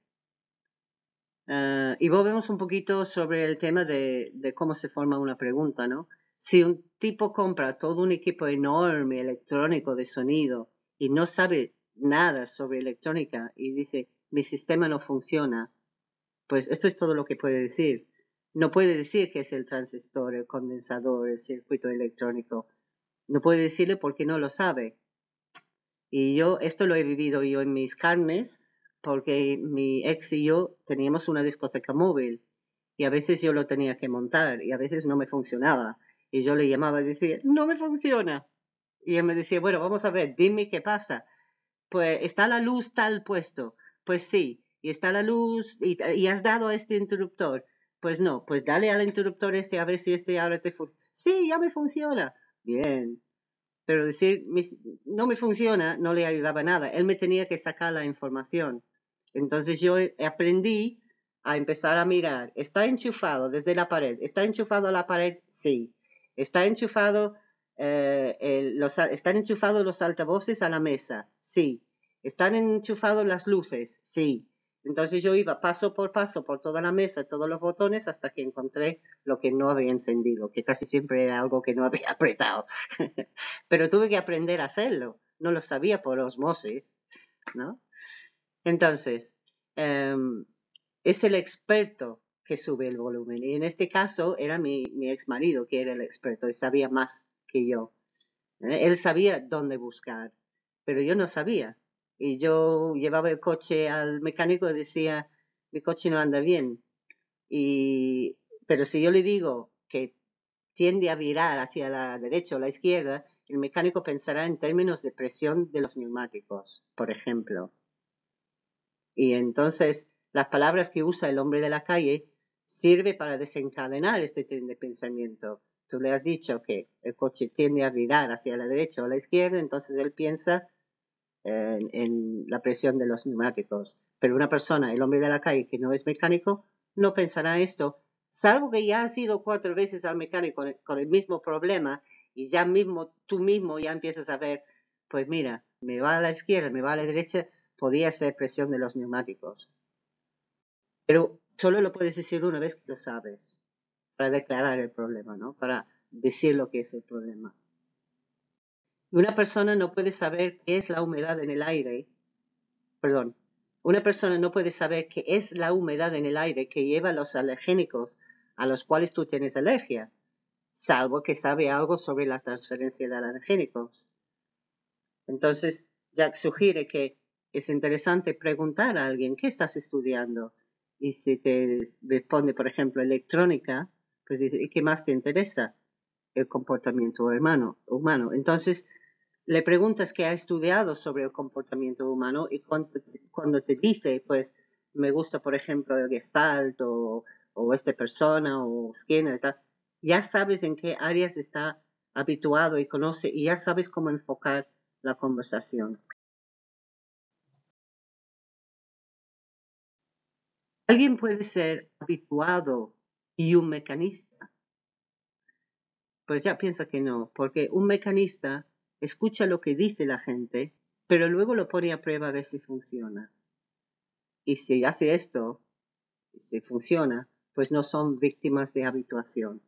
Y volvemos un poquito sobre el tema de cómo se forma una pregunta, ¿no? Si un tipo compra todo un equipo enorme electrónico de sonido y no sabe nada sobre electrónica y dice, mi sistema no funciona, pues esto es todo lo que puede decir. No puede decir que es el transistor, el condensador, el circuito electrónico. No puede decirle porque no lo sabe. Y esto lo he vivido yo en mis carnes, porque mi ex y yo teníamos una discoteca móvil y a veces yo lo tenía que montar y a veces no me funcionaba. Y yo le llamaba y decía, no me funciona. Y él me decía, bueno, vamos a ver, dime qué pasa. Pues está la luz tal puesto. Pues sí. Y está la luz y has dado a este interruptor. Pues no, pues dale al interruptor este a ver si este ahora te funciona. Sí, ya me funciona. Bien. Pero decir, no me funciona, no le ayudaba nada. Él me tenía que sacar la información. Entonces yo aprendí a empezar a mirar. ¿Está enchufado desde la pared? ¿Está enchufado a la pared? Sí. ¿Está enchufado, están enchufados los altavoces a la mesa? Sí. ¿Están enchufados las luces? Sí. Entonces yo iba paso por paso por toda la mesa, todos los botones, hasta que encontré lo que no había encendido, que casi siempre era algo que no había apretado. Pero tuve que aprender a hacerlo. No lo sabía por osmosis, ¿no? Entonces, es el experto que sube el volumen. Y en este caso era mi ex marido que era el experto y sabía más que yo. Él sabía dónde buscar, pero yo no sabía. Y yo llevaba el coche al mecánico y decía, mi coche no anda bien. Pero si yo le digo que tiende a virar hacia la derecha o la izquierda, el mecánico pensará en términos de presión de los neumáticos, por ejemplo. Y entonces las palabras que usa el hombre de la calle sirve para desencadenar este tren de pensamiento. Tú le has dicho que el coche tiende a virar hacia la derecha o la izquierda, entonces él piensa en la presión de los neumáticos. Pero una persona, el hombre de la calle que no es mecánico, no pensará esto, salvo que ya has ido 4 veces al mecánico con el mismo problema y ya mismo, tú mismo ya empiezas a ver, pues mira, me va a la izquierda, me va a la derecha, podía ser presión de los neumáticos. Pero solo lo puedes decir una vez que lo sabes, para declarar el problema, ¿no? Para decir lo que es el problema. Una persona no puede saber qué es la humedad en el aire. Perdón. Una persona no puede saber qué es la humedad en el aire que lleva los alergénicos a los cuales tú tienes alergia, salvo que sabe algo sobre la transferencia de alergénicos. Entonces, Jack sugiere que es interesante preguntar a alguien, ¿qué estás estudiando? Y si te responde, por ejemplo, electrónica, pues dice, ¿y qué más te interesa? El comportamiento humano. Entonces, le preguntas qué ha estudiado sobre el comportamiento humano y cuando te dice, pues, me gusta, por ejemplo, el Gestalt o esta persona o Skinner, tal, ya sabes en qué áreas está habituado y conoce y ya sabes cómo enfocar la conversación. Alguien puede ser habituado y un mecanista. Pues ya piensa que no, porque un mecanista escucha lo que dice la gente, pero luego lo pone a prueba a ver si funciona. Y si hace esto, y si funciona, pues no son víctimas de habituación.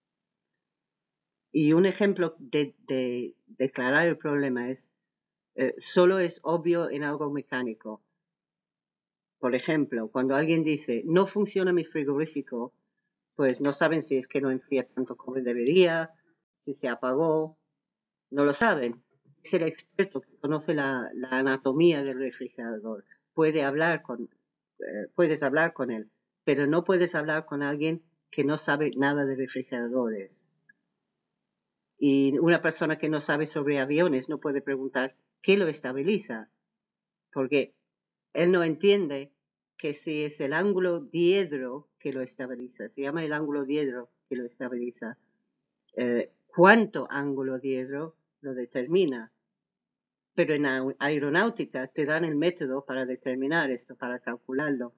Y un ejemplo de declarar el problema es, solo es obvio en algo mecánico. Por ejemplo, cuando alguien dice, no funciona mi frigorífico, pues no saben si es que no enfría tanto como debería, si se apagó, no lo saben. Es el experto que conoce la anatomía del refrigerador. Puedes hablar con él, pero no puedes hablar con alguien que no sabe nada de refrigeradores. Y una persona que no sabe sobre aviones no puede preguntar qué lo estabiliza, porque él no entiende que si es el ángulo diedro que lo estabiliza, se llama el ángulo diedro que lo estabiliza, cuánto ángulo diedro lo determina. Pero en aeronáutica te dan el método para determinar esto, para calcularlo.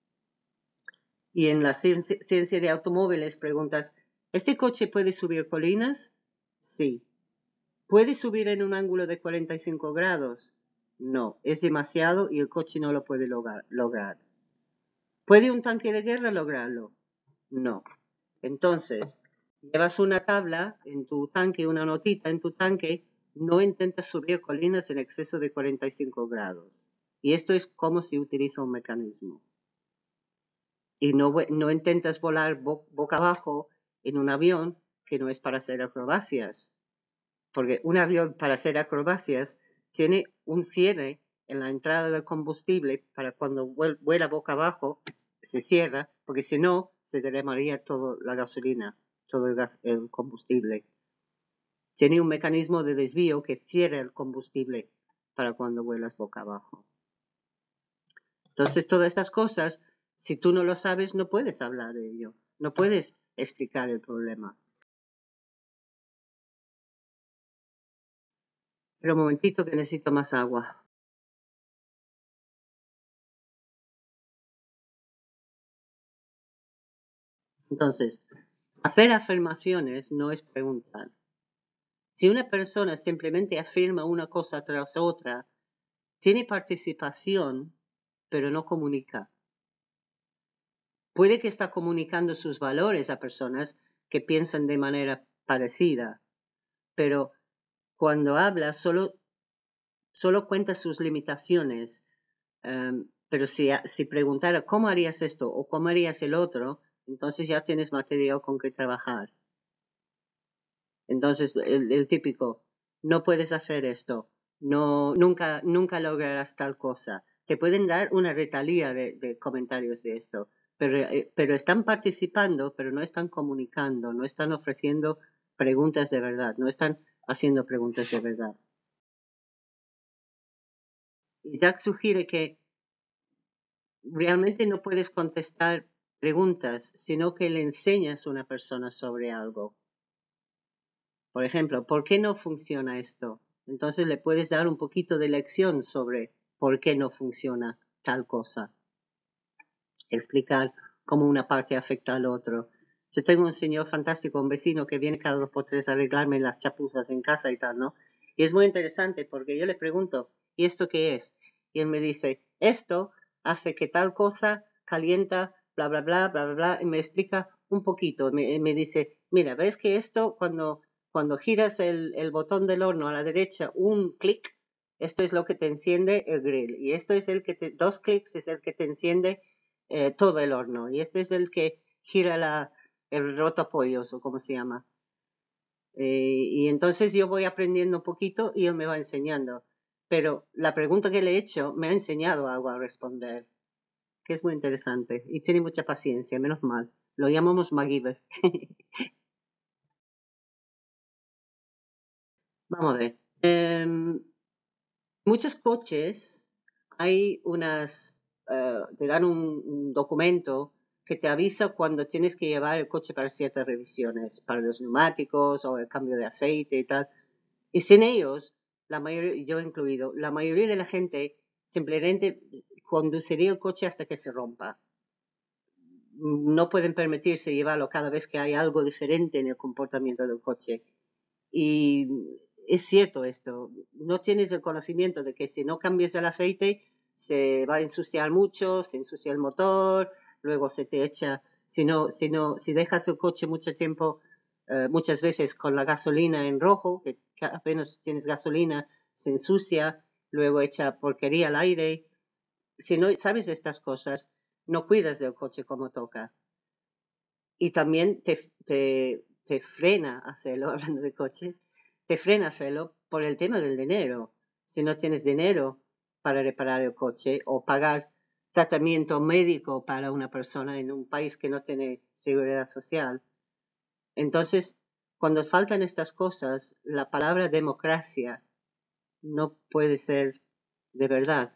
Y en la ciencia de automóviles preguntas, ¿este coche puede subir colinas? Sí. ¿Puede subir en un ángulo de 45 grados? No, es demasiado y el coche no lo puede lograr. ¿Puede un tanque de guerra lograrlo? No. Entonces, llevas una tabla en tu tanque, una notita en tu tanque, no intentes subir colinas en exceso de 45 grados. Y esto es cómo se utiliza un mecanismo. Y no intentas volar boca abajo en un avión que no es para hacer acrobacias. Porque un avión para hacer acrobacias tiene un cierre en la entrada del combustible para cuando vuela boca abajo se cierra, porque si no se derramaría toda la gasolina, todo el combustible. Tiene un mecanismo de desvío que cierra el combustible para cuando vuelas boca abajo. Entonces todas estas cosas, si tú no lo sabes, no puedes hablar de ello, no puedes explicar el problema. Pero un momentito que necesito más agua. Entonces, hacer afirmaciones no es preguntar. Si una persona simplemente afirma una cosa tras otra, tiene participación, pero no comunica. Puede que está comunicando sus valores a personas que piensan de manera parecida, pero cuando habla solo cuenta sus limitaciones. Pero si preguntara cómo harías esto o cómo harías el otro, entonces ya tienes material con que trabajar. Entonces, el típico, no puedes hacer esto, nunca lograrás tal cosa. Te pueden dar una retalía de comentarios de esto, pero están participando, pero no están comunicando, no están ofreciendo preguntas de verdad, no están haciendo preguntas de verdad. Y Jack sugiere que realmente no puedes contestar preguntas, sino que le enseñas a una persona sobre algo. Por ejemplo, ¿por qué no funciona esto? Entonces le puedes dar un poquito de lección sobre por qué no funciona tal cosa. Explicar cómo una parte afecta al otro. Yo tengo un señor fantástico, un vecino que viene cada 2 por 3 a arreglarme las chapuzas en casa y tal, ¿no? Y es muy interesante porque yo le pregunto, ¿y esto qué es? Y él me dice, esto hace que tal cosa calienta, bla, bla, bla, bla, bla, bla, y me explica un poquito. Me dice, mira, ¿ves que esto cuando giras el botón del horno a la derecha, un clic, esto es lo que te enciende el grill. Y esto es el que 2 clics es el que te enciende todo el horno. Y este es el que gira el rotapollos o como se llama. Y entonces yo voy aprendiendo un poquito y él me va enseñando. Pero la pregunta que le he hecho me ha enseñado algo a responder, que es muy interesante. Y tiene mucha paciencia, menos mal. Lo llamamos MacGyver. Vamos a ver. Muchos coches hay te dan un documento que te avisa cuando tienes que llevar el coche para ciertas revisiones, para los neumáticos o el cambio de aceite y tal. Y sin ellos, la mayoría, yo incluido, la mayoría de la gente simplemente conduciría el coche hasta que se rompa. No pueden permitirse llevarlo cada vez que hay algo diferente en el comportamiento del coche. Y es cierto esto, no tienes el conocimiento de que si no cambias el aceite se va a ensuciar mucho, se ensucia el motor, luego se te echa, si dejas el coche mucho tiempo, muchas veces con la gasolina en rojo, que apenas tienes gasolina, se ensucia, luego echa porquería al aire. Si no sabes estas cosas, no cuidas del coche como toca. Y también te frena hacerlo, hablando de coches, te frena hacerlo por el tema del dinero. Si no tienes dinero para reparar el coche o pagar tratamiento médico para una persona en un país que no tiene seguridad social, entonces Cuando faltan estas cosas, la palabra democracia no puede ser de verdad.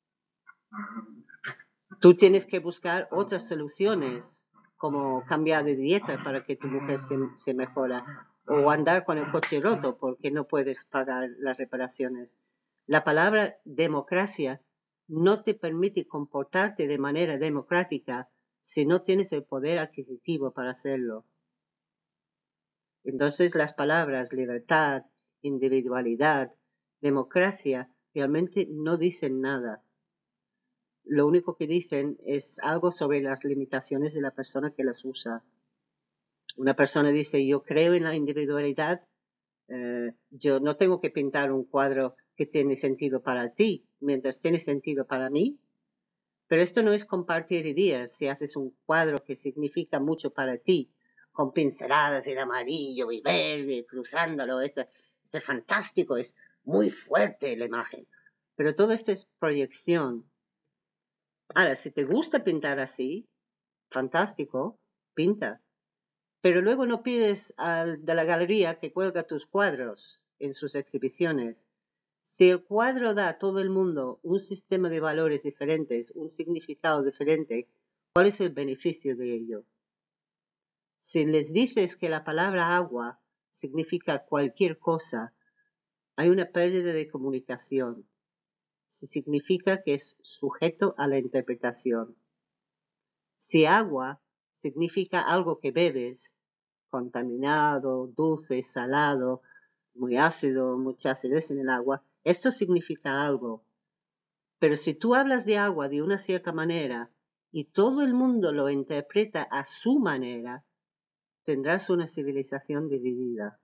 Tú tienes que buscar otras soluciones, como cambiar de dieta para que tu mujer se mejora, o andar con el coche roto porque no puedes pagar las reparaciones. La palabra democracia no te permite comportarte de manera democrática si no tienes el poder adquisitivo para hacerlo. Entonces las palabras libertad, individualidad, democracia realmente no dicen nada. Lo único que dicen es algo sobre las limitaciones de la persona que las usa. Una persona dice, yo creo en la individualidad, yo no tengo que pintar un cuadro que tiene sentido para ti, mientras tiene sentido para mí. Pero esto no es compartir ideas. Si haces un cuadro que significa mucho para ti, con pinceladas en amarillo y verde, cruzándolo, es fantástico, es muy fuerte la imagen. Pero todo esto es proyección. Ahora, si te gusta pintar así, fantástico, pinta. Pero luego no pides de la galería que cuelga tus cuadros en sus exhibiciones. Si el cuadro da a todo el mundo un sistema de valores diferentes, un significado diferente, ¿cuál es el beneficio de ello? Si les dices que la palabra agua significa cualquier cosa, hay una pérdida de comunicación. Si significa que es sujeto a la interpretación. Si agua significa algo que bebes, contaminado, dulce, salado, muy ácido, mucha acidez en el agua, esto significa algo. Pero si tú hablas de agua de una cierta manera y todo el mundo lo interpreta a su manera, tendrás una civilización dividida.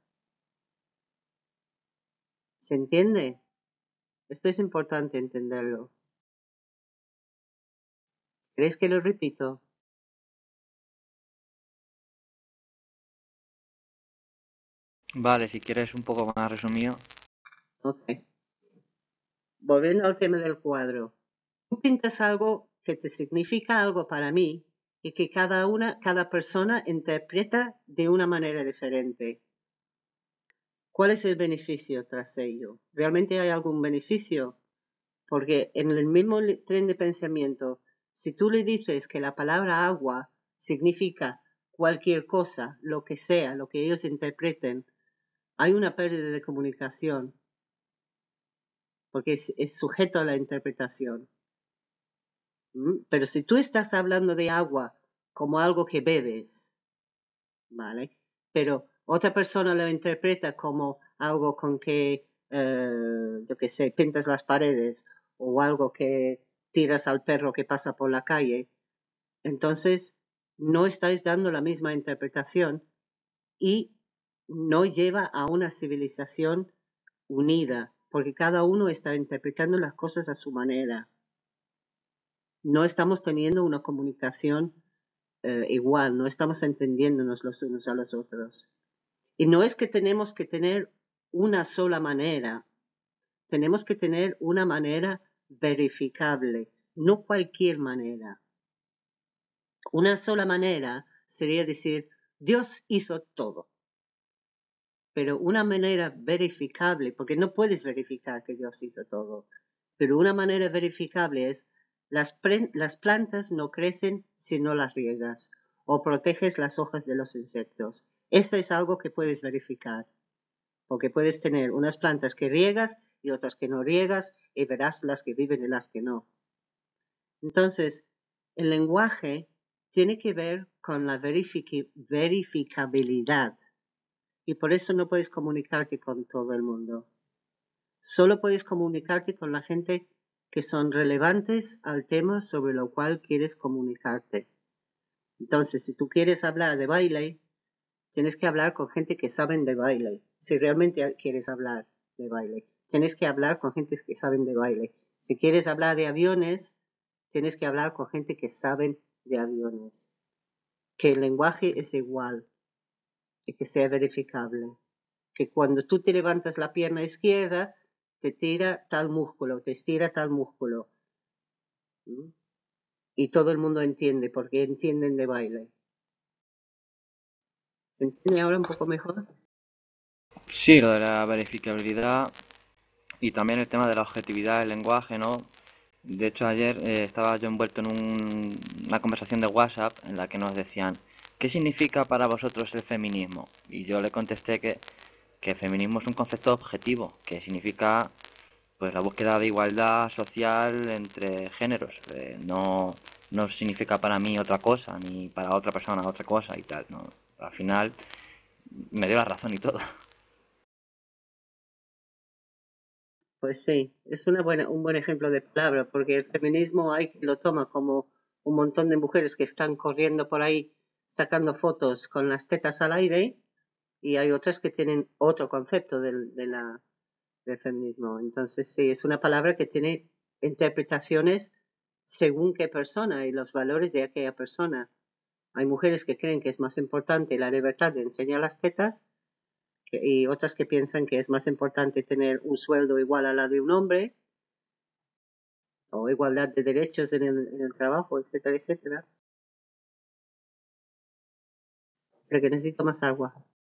¿Se entiende? Esto es importante entenderlo. ¿Crees que lo repito? Vale, si quieres un poco más resumido. Ok. Volviendo al tema del cuadro. Tú pintas algo que te significa algo para mí y que cada persona interpreta de una manera diferente. ¿Cuál es el beneficio tras ello? ¿Realmente hay algún beneficio? Porque en el mismo tren de pensamiento, si tú le dices que la palabra agua significa cualquier cosa, lo que sea, lo que ellos interpreten, hay una pérdida de comunicación, porque es sujeto a la interpretación. Pero si tú estás hablando de agua como algo que bebes, ¿vale? Pero otra persona lo interpreta como algo con que, yo qué sé, pintas las paredes o algo que tiras al perro que pasa por la calle, entonces no estáis dando la misma interpretación y no lleva a una civilización unida, porque cada uno está interpretando las cosas a su manera. No estamos teniendo una comunicación igual, no estamos entendiéndonos los unos a los otros. Y no es que tenemos que tener una sola manera, tenemos que tener una manera verificable, no cualquier manera. Una sola manera sería decir, Dios hizo todo. Pero una manera verificable, porque no puedes verificar que Dios hizo todo, pero una manera verificable es las plantas no crecen si no las riegas o proteges las hojas de los insectos. Eso es algo que puedes verificar, porque puedes tener unas plantas que riegas y otras que no riegas y verás las que viven y las que no. Entonces, el lenguaje tiene que ver con la verificabilidad y por eso no puedes comunicarte con todo el mundo. Solo puedes comunicarte con la gente que son relevantes al tema sobre lo cual quieres comunicarte. Entonces, si tú quieres hablar de baile, tienes que hablar con gente que saben de baile. Si realmente quieres hablar de baile, tienes que hablar con gente que saben de baile. Si quieres hablar de aviones, tienes que hablar con gente que saben de aviones. Que el lenguaje es igual y que sea verificable. Que cuando tú te levantas la pierna izquierda, te tira tal músculo, te estira tal músculo. Y todo el mundo entiende, porque entienden de baile. ¿Se entiende ahora un poco mejor? Sí, lo de la verificabilidad y también el tema de la objetividad del lenguaje, ¿no? De hecho, ayer estaba yo envuelto en una conversación de WhatsApp en la que nos decían, ¿qué significa para vosotros el feminismo? Y yo le contesté que el feminismo es un concepto objetivo, que significa pues la búsqueda de igualdad social entre géneros. No significa para mí otra cosa, ni para otra persona otra cosa y tal, ¿no? Al final me dio la razón y todo. Pues sí, es un buen ejemplo de palabra, porque el feminismo hay quien lo toma como un montón de mujeres que están corriendo por ahí sacando fotos con las tetas al aire y hay otras que tienen otro concepto del feminismo. Entonces sí, es una palabra que tiene interpretaciones según qué persona y los valores de aquella persona. Hay mujeres que creen que es más importante la libertad de enseñar las tetas y otras que piensan que es más importante tener un sueldo igual a la de un hombre o igualdad de derechos en el trabajo, etcétera, etcétera. Pero que necesito más agua.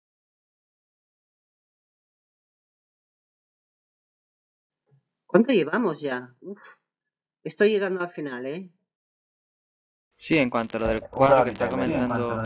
¿Cuánto llevamos ya? Uf, estoy llegando al final, ¿eh? Sí, en cuanto a lo del Una cuadro que horita está y media. comentando,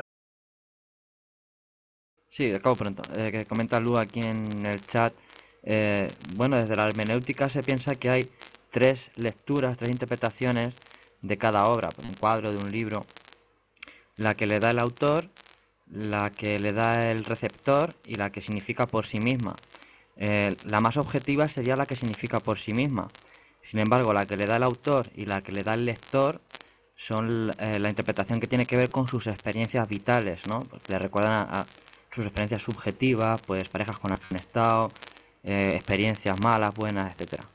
sí, acabo pronto, que comenta Lu aquí en el chat, bueno, desde la hermenéutica se piensa que hay tres lecturas, tres interpretaciones de cada obra, un cuadro de un libro, la que le da el autor, la que le da el receptor y la que significa por sí misma. La más objetiva sería la que significa por sí misma. Sin embargo, la que le da el autor y la que le da el lector son la interpretación que tiene que ver con sus experiencias vitales, ¿no? Porque le recuerdan a sus experiencias subjetivas, pues parejas con las que han estado, experiencias malas, buenas, etcétera.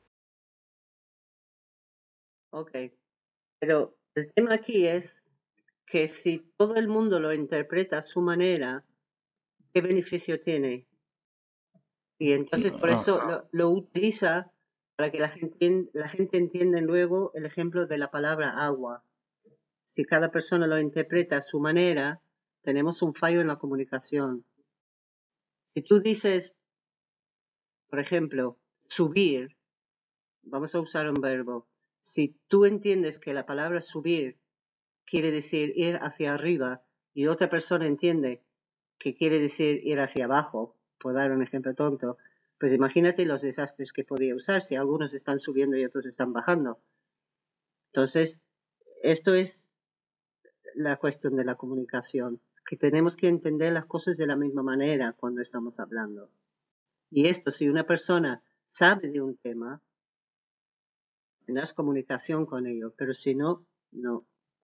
Ok. Pero el tema aquí es que si todo el mundo lo interpreta a su manera, ¿qué beneficio tiene? Y Sí, entonces por no, eso lo utiliza para que la gente entienda luego el ejemplo de la palabra agua. Si cada persona lo interpreta a su manera, tenemos un fallo en la comunicación. Si tú dices, por ejemplo, subir, vamos a usar un verbo. Si tú entiendes que la palabra subir quiere decir ir hacia arriba y otra persona entiende que quiere decir ir hacia abajo, por dar un ejemplo tonto, pues imagínate los desastres que podía usar si algunos están subiendo y otros están bajando. Entonces, esto es la cuestión de la comunicación, que tenemos que entender las cosas de la misma manera cuando estamos hablando. Y esto, si una persona sabe de un tema, tendrás comunicación con ello, pero si no, no.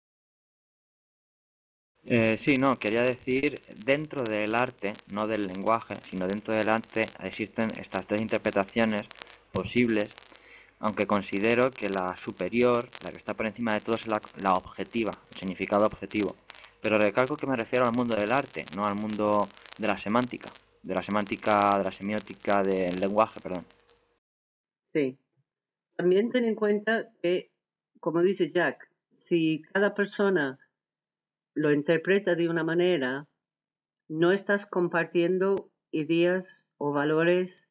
sí, no, quería decir, dentro del arte, no del lenguaje, sino dentro del arte existen estas tres interpretaciones posibles, aunque considero que la superior, la que está por encima de todo, es la objetiva, el significado objetivo. Pero recalco que me refiero al mundo del arte, no al mundo de la semántica, de la semiótica, del lenguaje, perdón. Sí. También ten en cuenta que, como dice Jack, si cada persona lo interpreta de una manera, no estás compartiendo ideas o valores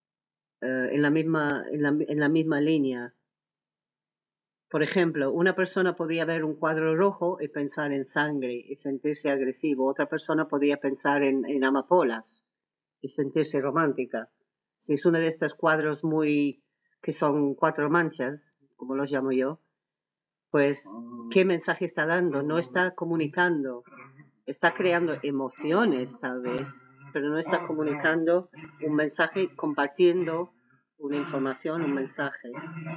en la misma línea. Por ejemplo, una persona podía ver un cuadro rojo y pensar en sangre y sentirse agresivo. Otra persona podía pensar en amapolas y sentirse romántica. Si es uno de estos cuadros que son cuatro manchas, como los llamo yo, pues, ¿qué mensaje está dando? No está comunicando, está creando emociones tal vez, pero no está comunicando un mensaje, compartiendo una información, un mensaje.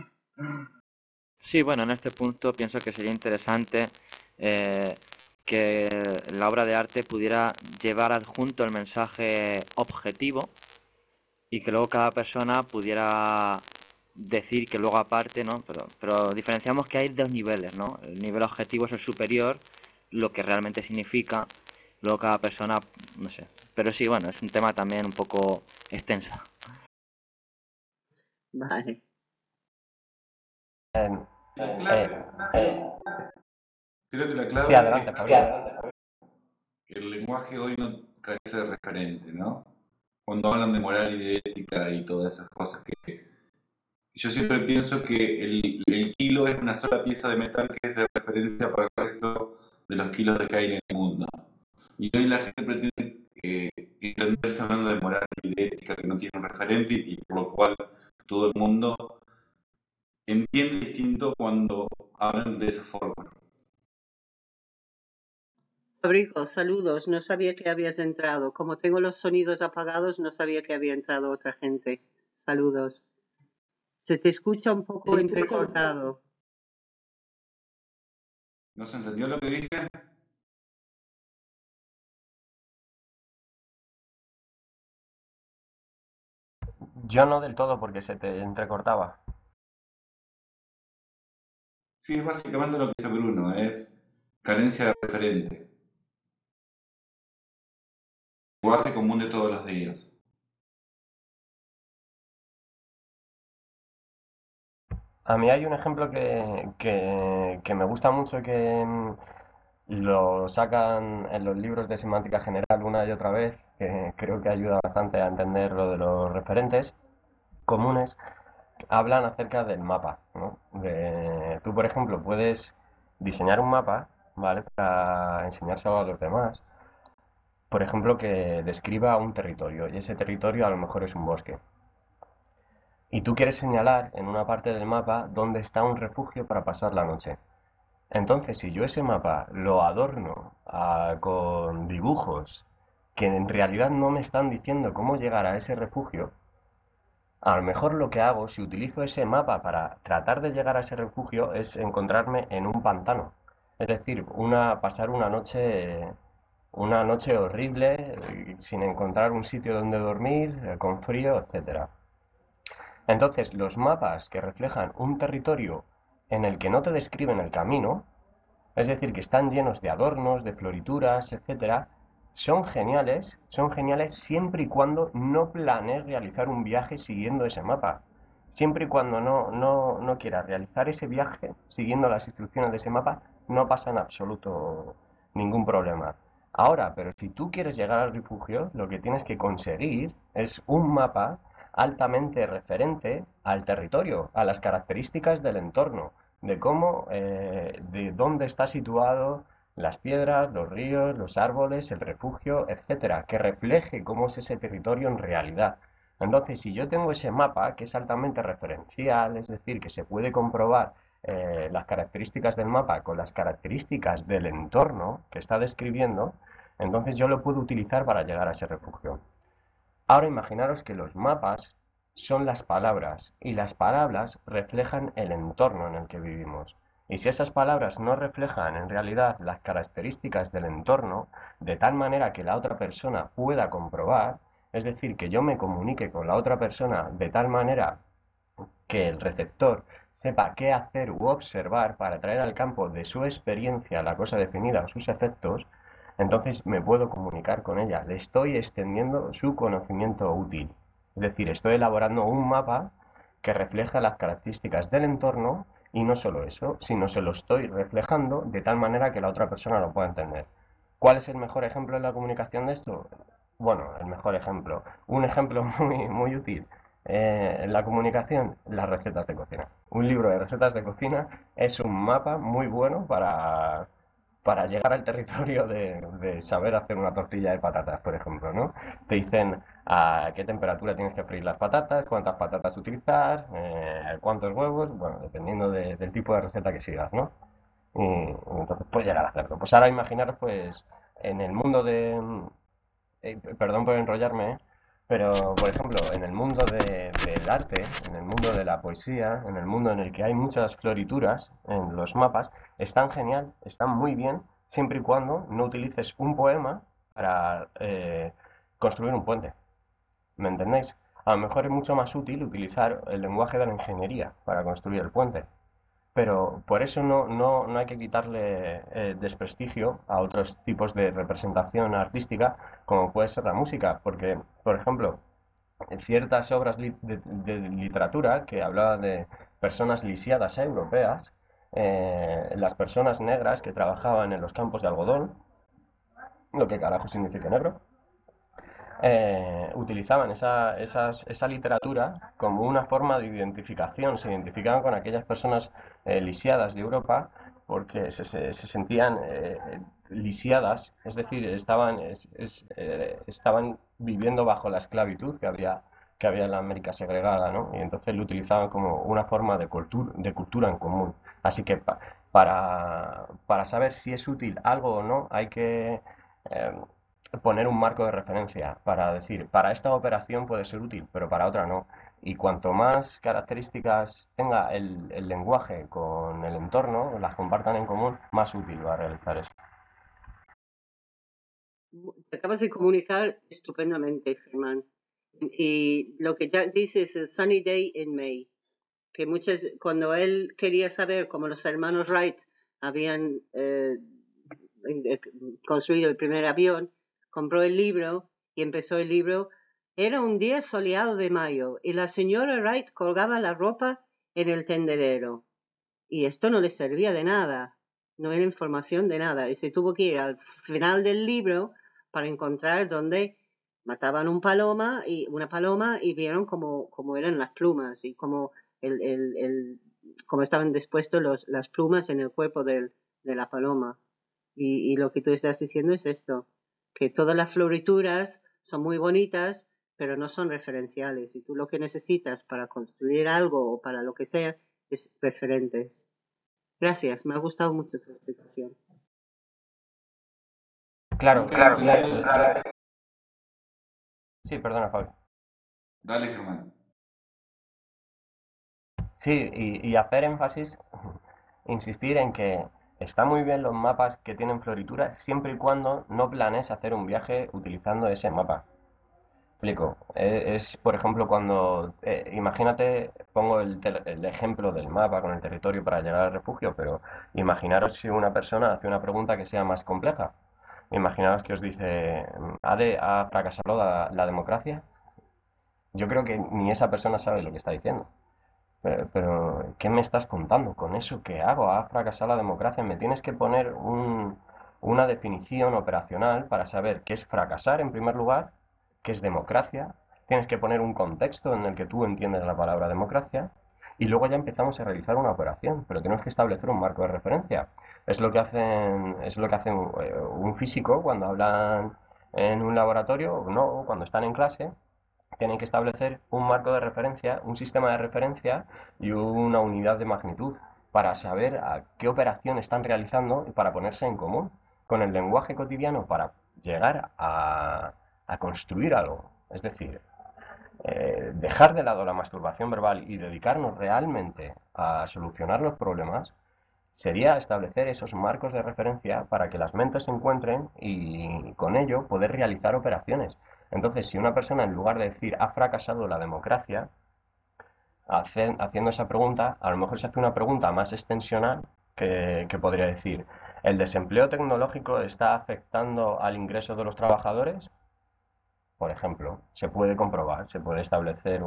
Sí, bueno, en este punto pienso que sería interesante eh, que la obra de arte pudiera llevar adjunto el mensaje objetivo y que luego cada persona pudiera decir que luego aparte, ¿no? Pero diferenciamos que hay dos niveles, ¿no? El nivel objetivo es el superior, lo que realmente significa, luego cada persona, no sé. Pero sí, bueno, es un tema también un poco extenso. Vale. Em, La eh, clave, creo que la sí, clave adelante, es Fabián. que el lenguaje hoy no carece de referente, ¿no? cuando hablan de moral y de ética y todas esas cosas que yo siempre pienso que el kilo es una sola pieza de metal que es de referencia para el resto de los kilos de que hay en el mundo. Y hoy la gente pretende entenderse hablando de moral y de ética que no tiene un referente y por lo cual todo el mundo entiende distinto cuando hablan de esa forma. Fabrico, saludos. No sabía que habías entrado. Como tengo los sonidos apagados, no sabía que había entrado otra gente. Saludos. Se te escucha un poco entrecortado. ¿No se entendió lo que dije? Yo no del todo porque se te entrecortaba. Sí, es básicamente lo que dice Bruno, es carencia de referente. Lenguaje común de todos los días. A mí hay un ejemplo que me gusta mucho que lo sacan en los libros de semántica general una y otra vez, que creo que ayuda bastante a entender lo de los referentes comunes. Hablan acerca del mapa, ¿no? Tú, por ejemplo, puedes diseñar un mapa, ¿vale? Para enseñárselo a los demás. Por ejemplo, que describa un territorio y ese territorio a lo mejor es un bosque. Y tú quieres señalar en una parte del mapa dónde está un refugio para pasar la noche. Entonces, si yo ese mapa lo adorno con dibujos que en realidad no me están diciendo cómo llegar a ese refugio, a lo mejor lo que hago, si utilizo ese mapa para tratar de llegar a ese refugio, es encontrarme en un pantano. Es decir, pasar una noche horrible, sin encontrar un sitio donde dormir, con frío, etcétera. Entonces, los mapas que reflejan un territorio en el que no te describen el camino, es decir, que están llenos de adornos, de florituras, etcétera, son geniales siempre y cuando no planees realizar un viaje siguiendo ese mapa. Siempre y cuando no quieras realizar ese viaje siguiendo las instrucciones de ese mapa, no pasa en absoluto ningún problema. Ahora, pero si tú quieres llegar al refugio, lo que tienes que conseguir es un mapa altamente referente al territorio, a las características del entorno, de cómo, de dónde está situado, las piedras, los ríos, los árboles, el refugio, etcétera, que refleje cómo es ese territorio en realidad. Entonces, si yo tengo ese mapa, que es altamente referencial, es decir, que se puede comprobar las características del mapa con las características del entorno que está describiendo, entonces yo lo puedo utilizar para llegar a ese refugio. Ahora imaginaros que los mapas son las palabras y las palabras reflejan el entorno en el que vivimos. Y si esas palabras no reflejan en realidad las características del entorno, de tal manera que la otra persona pueda comprobar, es decir, que yo me comunique con la otra persona de tal manera que el receptor sepa qué hacer u observar para traer al campo de su experiencia la cosa definida o sus efectos, entonces me puedo comunicar con ella. Le estoy extendiendo su conocimiento útil. Es decir, estoy elaborando un mapa que refleja las características del entorno y no solo eso, sino se lo estoy reflejando de tal manera que la otra persona lo pueda entender. ¿Cuál es el mejor ejemplo de la comunicación de esto? Bueno, el mejor ejemplo. Un ejemplo muy útil en la comunicación, las recetas de cocina. Un libro de recetas de cocina es un mapa muy bueno para llegar al territorio de saber hacer una tortilla de patatas, por ejemplo, ¿no? Te dicen a qué temperatura tienes que freír las patatas, cuántas patatas utilizar, cuántos huevos, bueno, dependiendo del tipo de receta que sigas, ¿no? Y entonces puedes llegar a hacerlo. Pues ahora imaginaros, pues, en el mundo perdón por enrollarme, pero por ejemplo, en el mundo del arte, en el mundo de la poesía, en el mundo en el que hay muchas florituras en los mapas, están genial, están muy bien, siempre y cuando no utilices un poema para construir un puente. ¿Me entendéis? A lo mejor es mucho más útil utilizar el lenguaje de la ingeniería para construir el puente. Pero por eso no hay que quitarle desprestigio a otros tipos de representación artística, como puede ser la música, porque, por ejemplo, en ciertas obras de literatura que hablaban de personas lisiadas europeas, las personas negras que trabajaban en los campos de algodón, lo que carajo significa negro, utilizaban esa literatura como una forma de identificación. Se identificaban con aquellas personas lisiadas de Europa porque se sentían lisiadas, es decir, estaban viviendo bajo la esclavitud que había en la América segregada, ¿no? Y entonces lo utilizaban como una forma de cultura en común. Así que para saber si es útil algo o no, hay que poner un marco de referencia para decir, para esta operación puede ser útil, pero para otra no. Y cuanto más características tenga el lenguaje con el entorno, las compartan en común, más útil va a realizar eso. Te acabas de comunicar estupendamente, Germán. Y lo que Jack dice es a sunny day in May. Que cuando él quería saber cómo los hermanos Wright habían construido el primer avión, compró el libro y empezó el libro. Era un día soleado de mayo y la señora Wright colgaba la ropa en el tendedero. Y esto no le servía de nada, no era información de nada. Y se tuvo que ir al final del libro para encontrar dónde mataban una paloma y vieron cómo eran las plumas y cómo estaban dispuestos las plumas en el cuerpo de la paloma. Y lo que tú estás diciendo es esto, que todas las florituras son muy bonitas, pero no son referenciales. Y tú lo que necesitas para construir algo o para lo que sea es referentes. Gracias, me ha gustado mucho tu explicación. Claro, Nunca he entendido. Sí, perdona, Fabio. Dale, Germán. Sí, y hacer énfasis, insistir en que está muy bien los mapas que tienen florituras siempre y cuando no planees hacer un viaje utilizando ese mapa. Explico. Por ejemplo, cuando, imagínate, pongo el ejemplo del mapa con el territorio para llegar al refugio, pero imaginaros si una persona hace una pregunta que sea más compleja. Imaginaros que os dice, ¿ha fracasado la democracia? Yo creo que ni esa persona sabe lo que está diciendo. Pero, ¿qué me estás contando? ¿Con eso qué hago? ¿Ha fracasado la democracia? Me tienes que poner una definición operacional para saber qué es fracasar en primer lugar, qué es democracia. Tienes que poner un contexto en el que tú entiendes la palabra democracia y luego ya empezamos a realizar una operación, pero tenemos que establecer un marco de referencia. Es lo que hacen un físico cuando hablan en un laboratorio, no, cuando están en clase tienen que establecer un marco de referencia, un sistema de referencia y una unidad de magnitud para saber a qué operación están realizando y para ponerse en común con el lenguaje cotidiano para llegar a construir algo. Es decir, dejar de lado la masturbación verbal y dedicarnos realmente a solucionar los problemas sería establecer esos marcos de referencia para que las mentes se encuentren y con ello poder realizar operaciones. Entonces, si una persona en lugar de decir ha fracasado la democracia, haciendo esa pregunta, a lo mejor se hace una pregunta más extensional que podría decir, ¿el desempleo tecnológico está afectando al ingreso de los trabajadores? Por ejemplo, se puede comprobar, se puede establecer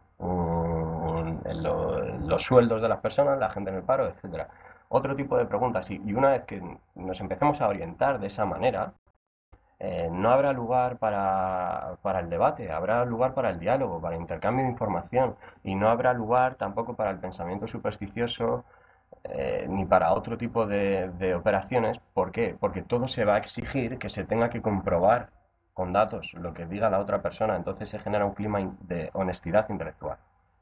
los sueldos de las personas, la gente en el paro, etcétera. Otro tipo de preguntas. Y una vez que nos empecemos a orientar de esa manera, no habrá lugar para el debate, habrá lugar para el diálogo, para el intercambio de información y no habrá lugar tampoco para el pensamiento supersticioso ni para otro tipo de operaciones. ¿Por qué? Porque todo se va a exigir que se tenga que comprobar con datos lo que diga la otra persona, entonces se genera un clima de honestidad intelectual.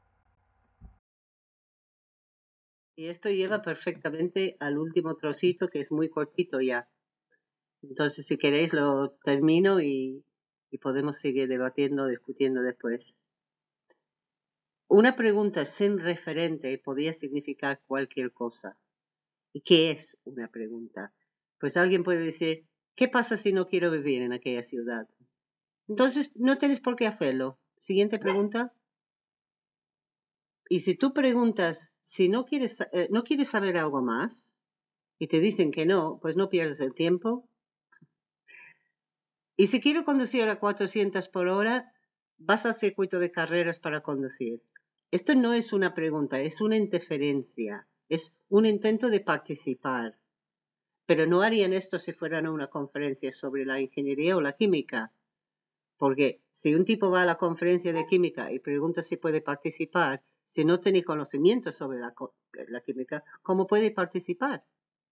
Y esto lleva perfectamente al último trocito, que es muy cortito ya. Entonces, si queréis, lo termino y podemos seguir debatiendo, discutiendo después. Una pregunta sin referente podría significar cualquier cosa. ¿Y qué es una pregunta? Pues alguien puede decir, ¿qué pasa si no quiero vivir en aquella ciudad? Entonces, no tienes por qué hacerlo. Siguiente pregunta. Y si tú preguntas si no quieres saber algo más y te dicen que no, pues no pierdes el tiempo. Y si quiero conducir a 400 por hora, vas al circuito de carreras para conducir. Esto no es una pregunta, es una interferencia, es un intento de participar. Pero no harían esto si fueran a una conferencia sobre la ingeniería o la química, Porque si un tipo va a la conferencia de química y pregunta si puede participar, si no tiene conocimiento sobre la química, ¿cómo puede participar?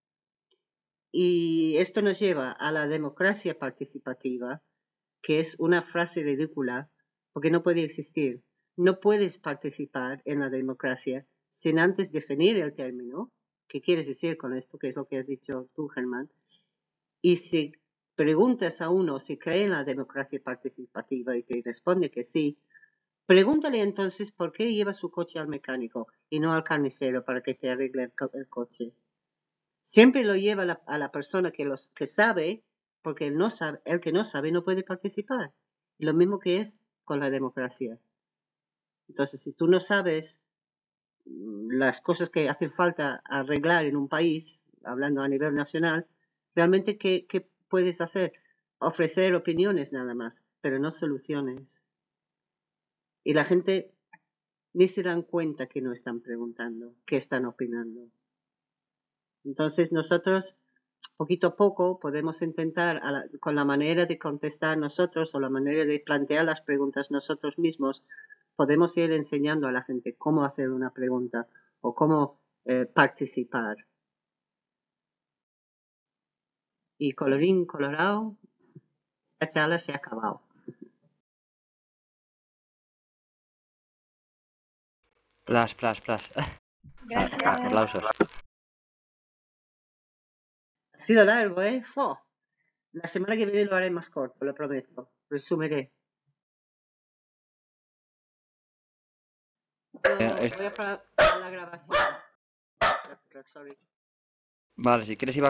Y esto nos lleva a la democracia participativa, que es una frase ridícula, porque no puede existir. No puedes participar en la democracia sin antes definir el término. ¿Qué quieres decir con esto? Que es lo que has dicho tú, Germán. Y si preguntas a uno si cree en la democracia participativa y te responde que sí, pregúntale entonces por qué lleva su coche al mecánico y no al carnicero para que te arregle el coche. Siempre lo lleva a la persona que sabe, porque el que no sabe no puede participar. Y lo mismo que es con la democracia. Entonces, si tú no sabes las cosas que hacen falta arreglar en un país, hablando a nivel nacional, realmente, ¿qué puedes hacer? Ofrecer opiniones nada más, pero no soluciones. Y la gente ni se dan cuenta que no están preguntando, que están opinando. Entonces nosotros, poquito a poco, podemos intentar, con la manera de contestar nosotros o la manera de plantear las preguntas nosotros mismos, podemos ir enseñando a la gente cómo hacer una pregunta o cómo participar. Y colorín colorado, esta charla se ha acabado. Plas. Gracias. Aplausos. Ha sido largo, ¿eh? ¡Fo! La semana que viene lo haré más corto, lo prometo. Resumiré. Voy a parar la grabación. Sorry. Vale, si quieres iba